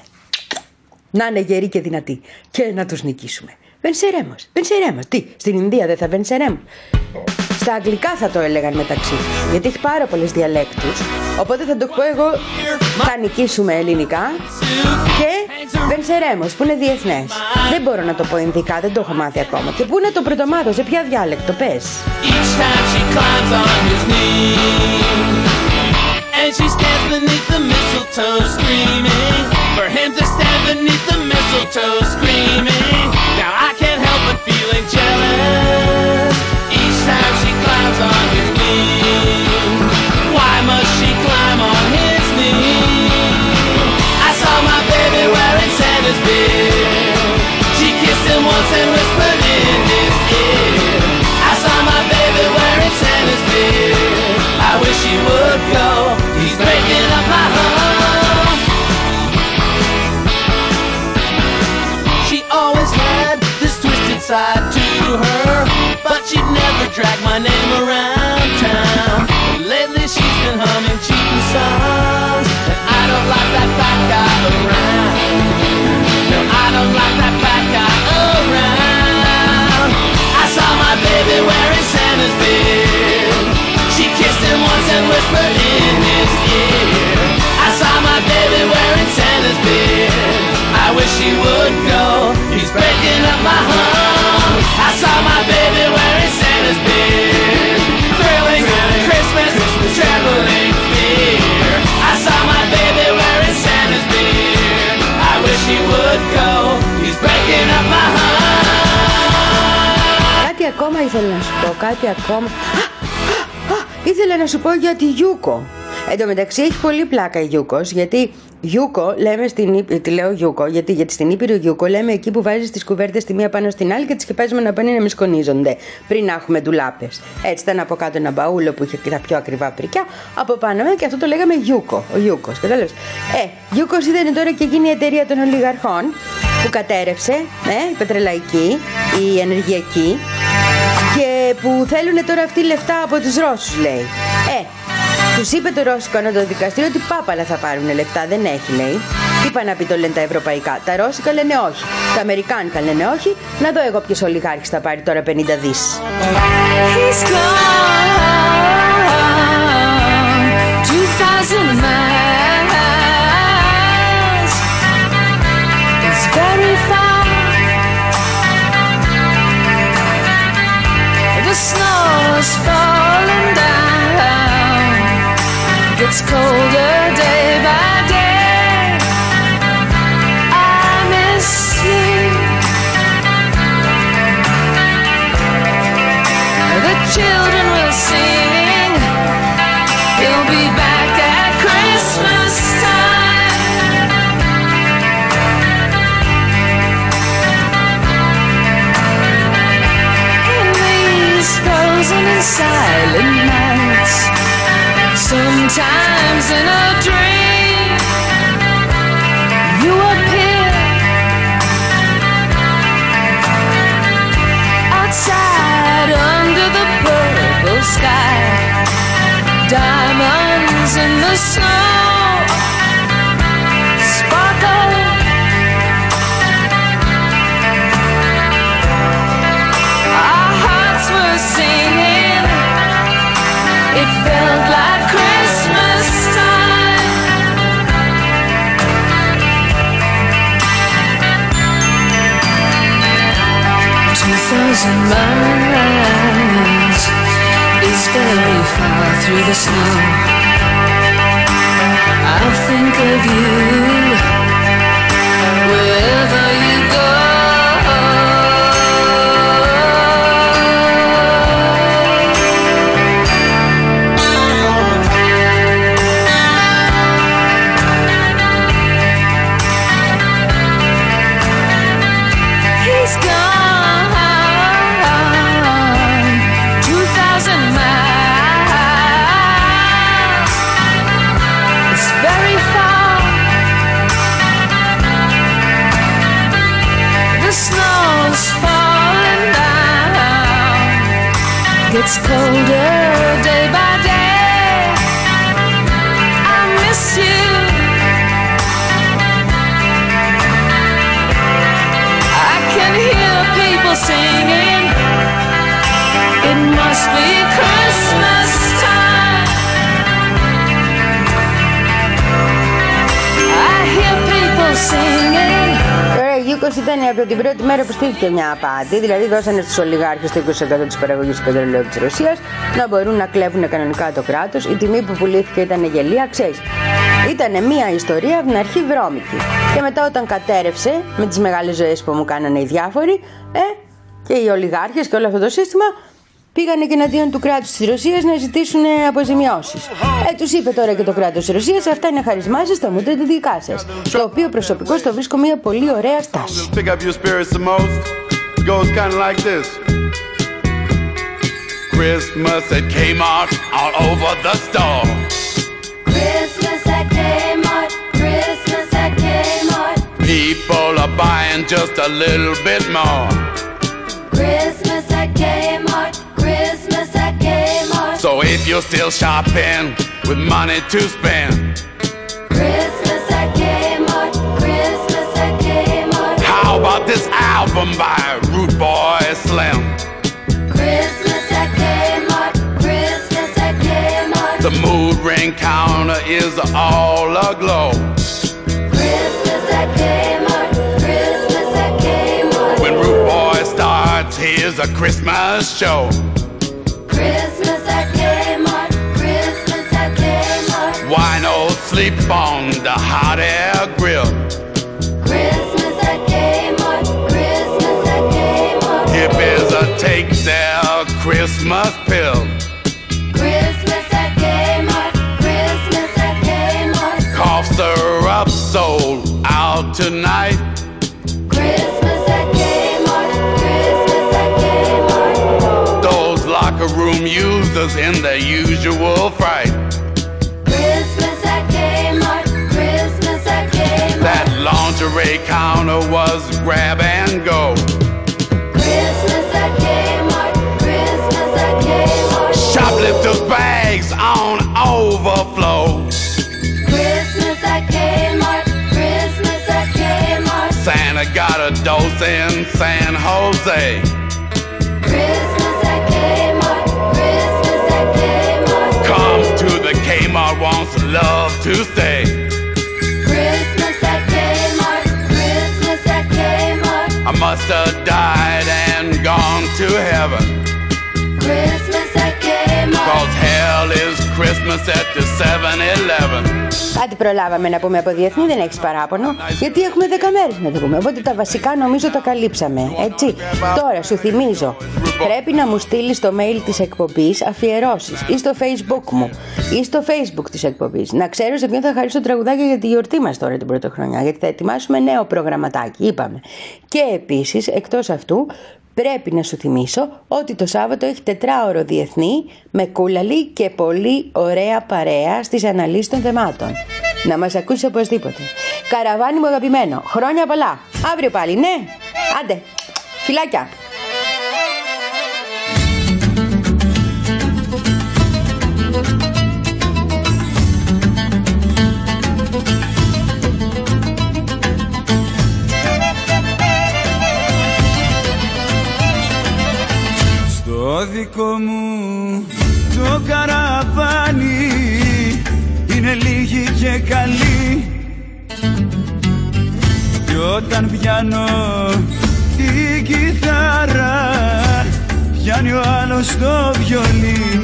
B: Να είναι γεροί και δυνατοί και να τους νικήσουμε. Βενσερέμος, βενσερέμος. Τι, στην Ινδία δεν θα βενσερέμος? Στα αγγλικά θα το έλεγαν μεταξύ τους, γιατί έχει πάρα πολλές διαλέκτους. Οπότε θα το πω εγώ, θα νικήσουμε ελληνικά και βενσερέμος που είναι διεθνές. Δεν μπορώ να το πω ινδικά, δεν το έχω μάθει ακόμα. Και πού είναι το πρωτομάθο, σε ποια διάλεκτο, πες?
J: and she stands beneath the mistletoe screaming for him to stand beneath the mistletoe screaming. Now I can't help but feeling jealous each time she climbs on his knee. Why must she climb on his knee? I saw my baby wearing Santa's beard. She kissed him once and whispered in his ear. I saw my baby wearing Santa's beard. I wish he would go, he's breaking up my home. She always had this twisted side to her, but she'd never drag my name around town. But lately she's been humming cheating songs, and I don't like that fat guy around. No, I don't like that fat guy around. I saw my baby wearing Santa's beard. She kissed him once and whispered in his ear. I saw my baby wearing Santa's beard. I wish he would go, he's breaking up my home. I saw my baby wearing Santa's beard. Thrilling, Christmas, trembling fear. I saw my baby wearing Santa's beard. I wish he would go, he's breaking up my home.
B: Κάτι ακόμα ήθελα να σου πω, κάτι ακόμα. Ήθελα να σου πω για τη Γιούκο. Εν τω μεταξύ έχει πολύ πλάκα η Γιούκος, γιατί Γιούκο λέμε στην, τη λέω Γιούκο, γιατί, γιατί στην Ήπειρο Γιούκο λέμε εκεί που βάζεις τις κουβέρτες τη μία πάνω στην άλλη και τις σκεπάζουμε να πάνε να μη σκονίζονται πριν να έχουμε ντουλάπες. Έτσι ήταν από κάτω ένα μπαούλο που είχε τα πιο ακριβά πρικιά, από πάνω και αυτό το λέγαμε Γιούκο, ο Γιούκος, κατάλαβες. Ε, Γιούκος ήταν τώρα και γίνει η εταιρεία των ολιγαρχών που κατέρευσε, ε, η πετρελαϊκή, η ενεργειακή, και που θέλουν τώρα αυτοί λεφτά από τους Ρώσους, λέει. Ε, τους είπε το Ρώσικο Ανώτατο Δικαστήριο ότι πάπαλα θα πάρουν λεφτά, δεν έχει, λέει. Τι πάνε να πει, το λένε τα ευρωπαϊκά. Τα Ρώσικα λένε όχι. Τα Αμερικάνικα λένε όχι. Να δω εγώ ποιος ολιγάρχης θα πάρει τώρα πενήντα δις.
G: He's gone two thousand miles. It's very far. The snow is falling down. Gets colder day by day. I miss you. The children will sing. He'll be back at Christmas time. In these frozen and silent nights, sometimes in a dream, you appear outside under the purple sky. Diamonds in the snow sparkle. Our hearts were singing. It felt like Christmas time. Two thousand miles is very far through the snow. I'll think of you wherever you go. He's gone two thousand miles. It's very far. The snow's falling down. Gets colder day by day. I miss you. I can hear people singing. It must be Christmas time. I hear people singing.
B: Τώρα η Γιούκος ήταν από την πρώτη μέρα που στήθηκε μια απάτη, δηλαδή δώσανε στους ολιγάρχες το είκοσι τοις εκατό της παραγωγής του πετρελαίου της Ρωσίας να μπορούν να κλέβουν κανονικά το κράτος. Η τιμή που πουλήθηκε ήταν γελία, ξέρεις. Ήτανε μια ιστορία από την αρχή βρώμικη. Και μετά όταν κατέρευσε με τις μεγάλες ζωές που μου κάνανε οι διάφοροι, ε, και οι ολιγάρχες και όλο αυτό το σύστημα, πήγανε και εναντίον του κράτους της Ρωσίας να ζητήσουν αποζημιώσεις. Ε, τους είπε τώρα και το κράτος της Ρωσίας, αυτά είναι χαρισμά σας, τα μούτε τα δικά σας. Το οποίο προσωπικώς το βρίσκω μια πολύ ωραία στάση.
C: Christmas at Kmart, all over the store.
E: Christmas at Kmart, Christmas at Kmart.
C: People are buying just a little bit more.
E: Christmas at Kmart, Christmas at Kmart.
C: So if you're still shopping with money to spend,
E: Christmas at Kmart, Christmas at Kmart.
C: How about this album by Rude Boy Slim?
E: Christmas at Kmart, Christmas at Kmart.
C: The mood ring counter is all aglow.
E: Christmas at Kmart, Christmas at Kmart.
C: When Rude Boy starts, here's a Christmas show.
E: Christmas at Kmart, Christmas at Kmart.
C: Winos sleep on the hot air grill.
E: Christmas at Kmart, Christmas at Kmart.
C: Hippies are take their Christmas pill.
E: Christmas at Kmart, Christmas at Kmart.
C: Cough syrup sold out tonight.
E: Christmas at Kmart, Christmas at Kmart.
C: Those locker room users in their usual fright.
E: Christmas at Kmart, Christmas at Kmart.
C: That lingerie counter was grab and go.
E: Christmas at Kmart, Christmas at Kmart.
C: Shoplifters' bags on overflow.
E: Christmas at Kmart, Christmas at Kmart.
C: Santa got a dose in San Jose.
E: Christmas at Kmart, Christmas at Kmart.
C: Comes to the Kmart, wants love to stay.
E: Christmas at Kmart, Christmas at Kmart.
C: I must have died and gone to heaven.
E: Christmas at Kmart.
C: Cause hell is Christmas at the seven eleven.
B: Κάτι προλάβαμε να πούμε από διεθνή, δεν έχεις παράπονο, γιατί έχουμε δέκα μέρες να το πούμε. Οπότε τα βασικά νομίζω τα καλύψαμε, έτσι. Τώρα σου θυμίζω, πρέπει να μου στείλεις στο mail της εκπομπής αφιερώσεις ή στο Facebook μου ή στο Facebook της εκπομπής. Να ξέρω σε ποιον θα χαρίσω τραγουδάκια για τη γιορτή μας τώρα την πρωτοχρονιά, γιατί θα ετοιμάσουμε νέο προγραμματάκι, είπαμε. Και επίσης, εκτός αυτού, πρέπει να σου θυμίσω ότι το Σάββατο έχει τετράωρο διεθνή με κούλαλη και πολύ ωραία παρέα στις αναλύσεις των θεμάτων. Να μας ακούσεις οπωσδήποτε. Καραβάνι μου αγαπημένο, χρόνια πολλά. Αύριο πάλι, ναι. Άντε, φιλάκια.
D: Το δικό μου το καραβάνι είναι λίγοι και καλοί, κι όταν πιάνω την κιθάρα πιάνει ο άλλος το βιολί.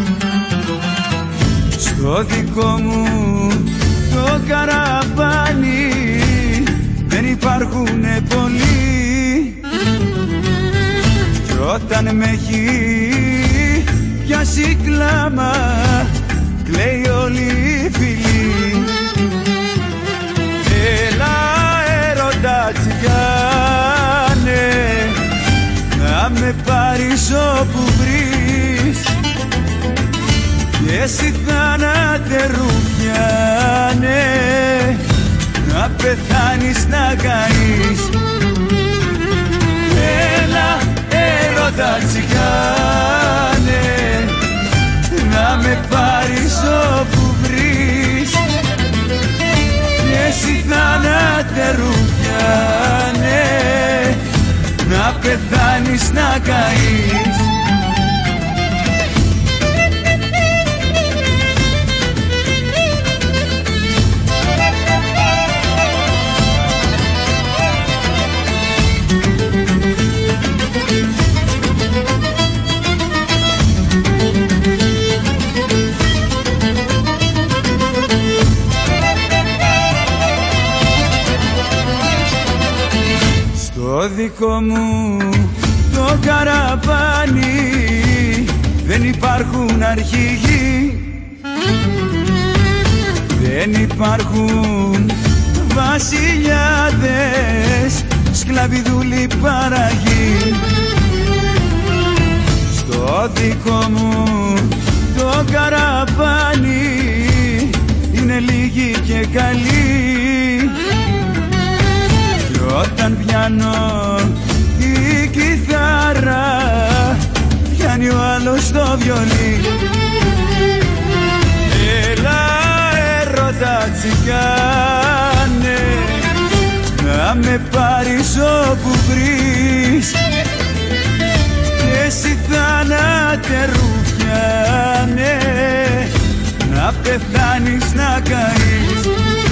D: Στο δικό μου το καραβάνι δεν υπάρχουνε πολλοί, όταν με έχει πιάσει κλάμα κλαίει όλη η φυλή. Έλα έρωτα τσιγάνε να με πάρεις όπου βρεις, και εσύ θάνατε ρουφιάνε να πεθάνεις να καείς. Έλα έρωτα τσιγάνε να με πάρεις όπου βρεις, και εσύ θάνατε ρουφιάνε να πεθάνεις να καείς.
K: Στο δικό μου το καραβάνι δεν υπάρχουν αρχηγοί, δεν υπάρχουν βασιλιάδες, σκλαβιδούλοι παραγοί. Στο δικό μου το καραβάνι είναι λίγοι και καλοί, κι όταν πιάνω τη κιθάρα πιάνει ο άλλος το βιολί. Έλα έρωτα τσιγκάνε, να με πάρεις όπου βρεις, και εσύ θάνατε ρουφιάνε, να πεθάνεις να καείς.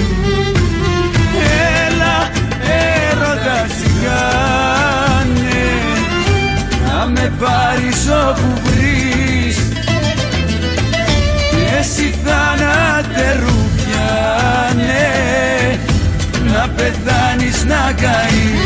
K: Έλα έρωτα τσιγκάνε, να με πάρεις όπου βρεις, και εσύ θάνατε ρουφιάνε, να πεθάνεις να καείς.